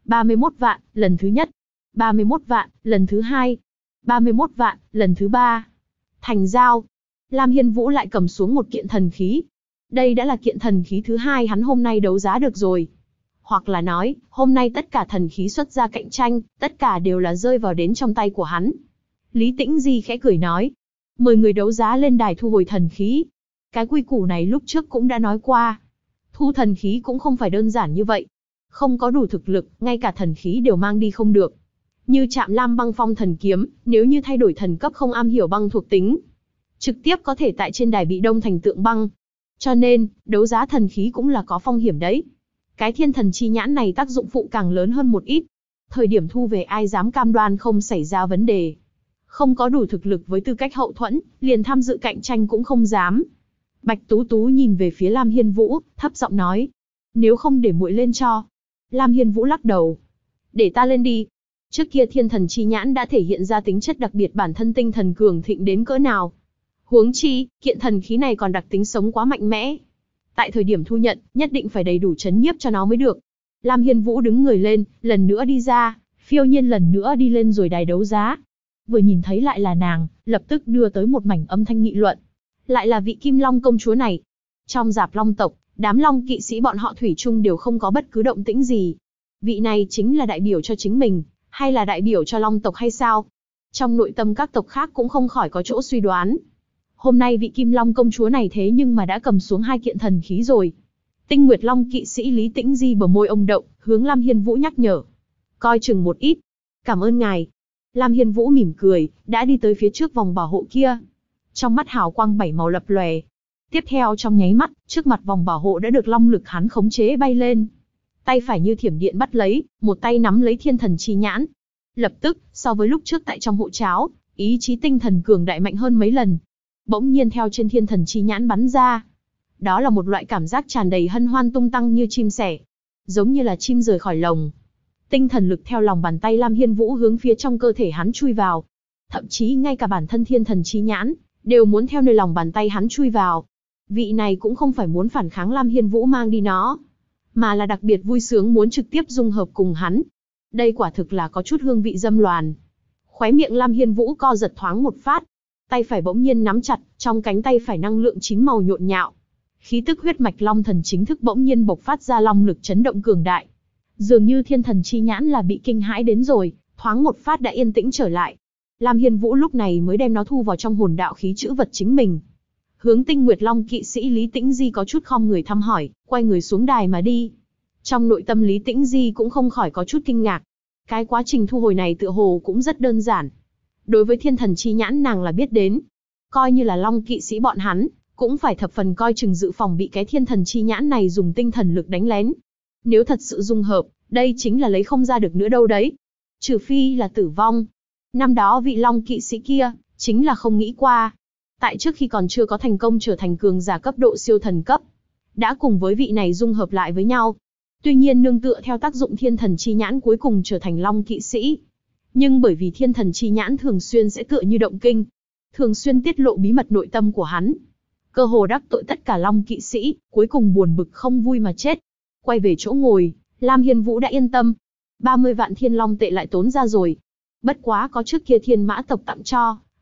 31 vạn, lần thứ nhất. 31 vạn, lần thứ hai. 31 vạn, lần thứ ba. Thành giao. Lam Hiên Vũ lại cầm xuống một kiện thần khí. Đây đã là kiện thần khí thứ hai hắn hôm nay đấu giá được rồi. Hoặc là nói, hôm nay tất cả thần khí xuất ra cạnh tranh, tất cả đều là rơi vào đến trong tay của hắn. Lý Tĩnh Di khẽ cười nói. Mời người đấu giá lên đài thu hồi thần khí. Cái quy củ này lúc trước cũng đã nói qua. Thu thần khí cũng không phải đơn giản như vậy. Không có đủ thực lực, ngay cả thần khí đều mang đi không được. Như Trạm Lam Băng Phong thần kiếm, nếu như thay đổi thần cấp không am hiểu băng thuộc tính, trực tiếp có thể tại trên đài bị đông thành tượng băng. Cho nên, đấu giá thần khí cũng là có phong hiểm đấy. Cái thiên thần chi nhãn này tác dụng phụ càng lớn hơn một ít. Thời điểm thu về ai dám cam đoan không xảy ra vấn đề. Không có đủ thực lực với tư cách hậu thuẫn, liền tham dự cạnh tranh cũng không dám. Bạch Tú Tú nhìn về phía Lam Hiên Vũ, thấp giọng nói. Nếu không để muội lên cho. Lam Hiên Vũ lắc đầu. Để ta lên đi. Trước kia thiên thần chi nhãn đã thể hiện ra tính chất đặc biệt bản thân tinh thần cường thịnh đến cỡ nào. Huống chi, kiện thần khí này còn đặc tính sống quá mạnh mẽ. Tại thời điểm thu nhận, nhất định phải đầy đủ chấn nhiếp cho nó mới được. Lam Hiên Vũ đứng người lên, lần nữa đi ra, phiêu nhiên lần nữa đi lên rồi đài đấu giá. Vừa nhìn thấy lại là nàng, lập tức đưa tới một mảnh âm thanh nghị luận. Lại là vị Kim Long công chúa này. Trong Dạp Long tộc, đám Long kỵ sĩ bọn họ thủy chung đều không có bất cứ động tĩnh gì. Vị này chính là đại biểu cho chính mình, hay là đại biểu cho Long tộc hay sao? Trong nội tâm các tộc khác cũng không khỏi có chỗ suy đoán. Hôm nay vị Kim Long công chúa này thế nhưng mà đã cầm xuống hai kiện thần khí rồi. Tinh Nguyệt Long kỵ sĩ Lý Tĩnh Di bờ môi ông động, hướng Lam Hiên Vũ nhắc nhở. Coi chừng một ít. Cảm ơn ngài. Lam Hiên Vũ mỉm cười, đã đi tới phía trước vòng bảo hộ kia. Trong mắt hào quang bảy màu lập lòe. Tiếp theo trong nháy mắt, trước mặt vòng bảo hộ đã được long lực hắn khống chế bay lên. Tay phải như thiểm điện bắt lấy, một tay nắm lấy thiên thần chi nhãn. Lập tức, so với lúc trước tại trong hộ cháo, ý chí tinh thần cường đại mạnh hơn mấy lần. Bỗng nhiên theo trên thiên thần chi nhãn bắn ra. Đó là một loại cảm giác tràn đầy hân hoan tung tăng như chim sẻ. Giống như là chim rời khỏi lồng. Tinh thần lực theo lòng bàn tay Lam Hiên Vũ hướng phía trong cơ thể hắn chui vào. Thậm chí ngay cả bản thân thiên thần chi nhãn, đều muốn theo nơi lòng bàn tay hắn chui vào. Vị này cũng không phải muốn phản kháng Lam Hiên Vũ mang đi nó, mà là đặc biệt vui sướng muốn trực tiếp dung hợp cùng hắn. Đây quả thực là có chút hương vị dâm loàn. Khóe miệng Lam Hiên Vũ co giật thoáng một phát. Tay phải bỗng nhiên nắm chặt, trong cánh tay phải năng lượng chín màu nhộn nhạo. Khí tức huyết mạch long thần chính thức bỗng nhiên bộc phát ra long lực chấn động cường đại. Dường như thiên thần chi nhãn là bị kinh hãi đến rồi, thoáng một phát đã yên tĩnh trở lại. Lam Hiên Vũ lúc này mới đem nó thu vào trong hồn đạo khí chữ vật chính mình. Hướng Tinh Nguyệt Long kỵ sĩ Lý Tĩnh Di có chút khom người thăm hỏi, quay người xuống đài mà đi. Trong nội tâm Lý Tĩnh Di cũng không khỏi có chút kinh ngạc. Cái quá trình thu hồi này tựa hồ cũng rất đơn giản. Đối với thiên thần chi nhãn nàng là biết đến. Coi như là Long kỵ sĩ bọn hắn, cũng phải thập phần coi chừng dự phòng bị cái thiên thần chi nhãn này dùng tinh thần lực đánh lén. Nếu thật sự dung hợp, đây chính là lấy không ra được nữa đâu đấy. Trừ phi là tử vong. Năm đó vị Long kỵ sĩ kia, chính là không nghĩ qua. Tại trước khi còn chưa có thành công trở thành cường giả cấp độ siêu thần cấp, đã cùng với vị này dung hợp lại với nhau. Tuy nhiên nương tựa theo tác dụng thiên thần chi nhãn cuối cùng trở thành Long kỵ sĩ. Nhưng bởi vì thiên thần chi nhãn thường xuyên sẽ tựa như động kinh, thường xuyên tiết lộ bí mật nội tâm của hắn. Cơ hồ đắc tội tất cả Long kỵ sĩ, cuối cùng buồn bực không vui mà chết. Quay về chỗ ngồi, Lam Hiên Vũ đã yên tâm. 30 vạn thiên long tệ lại tốn ra rồi. Bất quá có trước kia thiên mã tộc tặng cho,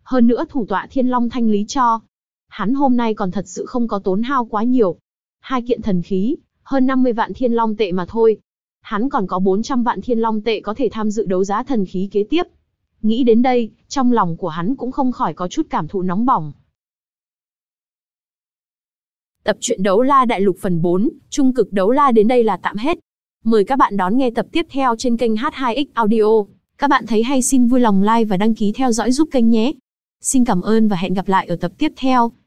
Hơn nữa thủ tọa Thiên Long thanh lý cho. Hắn hôm nay còn thật sự không có tốn hao quá nhiều. 2 kiện thần khí, hơn 50 vạn Thiên Long tệ mà thôi. Hắn còn có 400 vạn Thiên Long tệ có thể tham dự đấu giá thần khí kế tiếp. Nghĩ đến đây, trong lòng của hắn cũng không khỏi có chút cảm thụ nóng bỏng. Tập truyện Đấu La Đại Lục phần 4, Trung cực Đấu La đến đây là tạm hết. Mời các bạn đón nghe tập tiếp theo trên kênh H2X Audio. Các bạn thấy hay xin vui lòng like và đăng ký theo dõi giúp kênh nhé. Xin cảm ơn và hẹn gặp lại ở tập tiếp theo.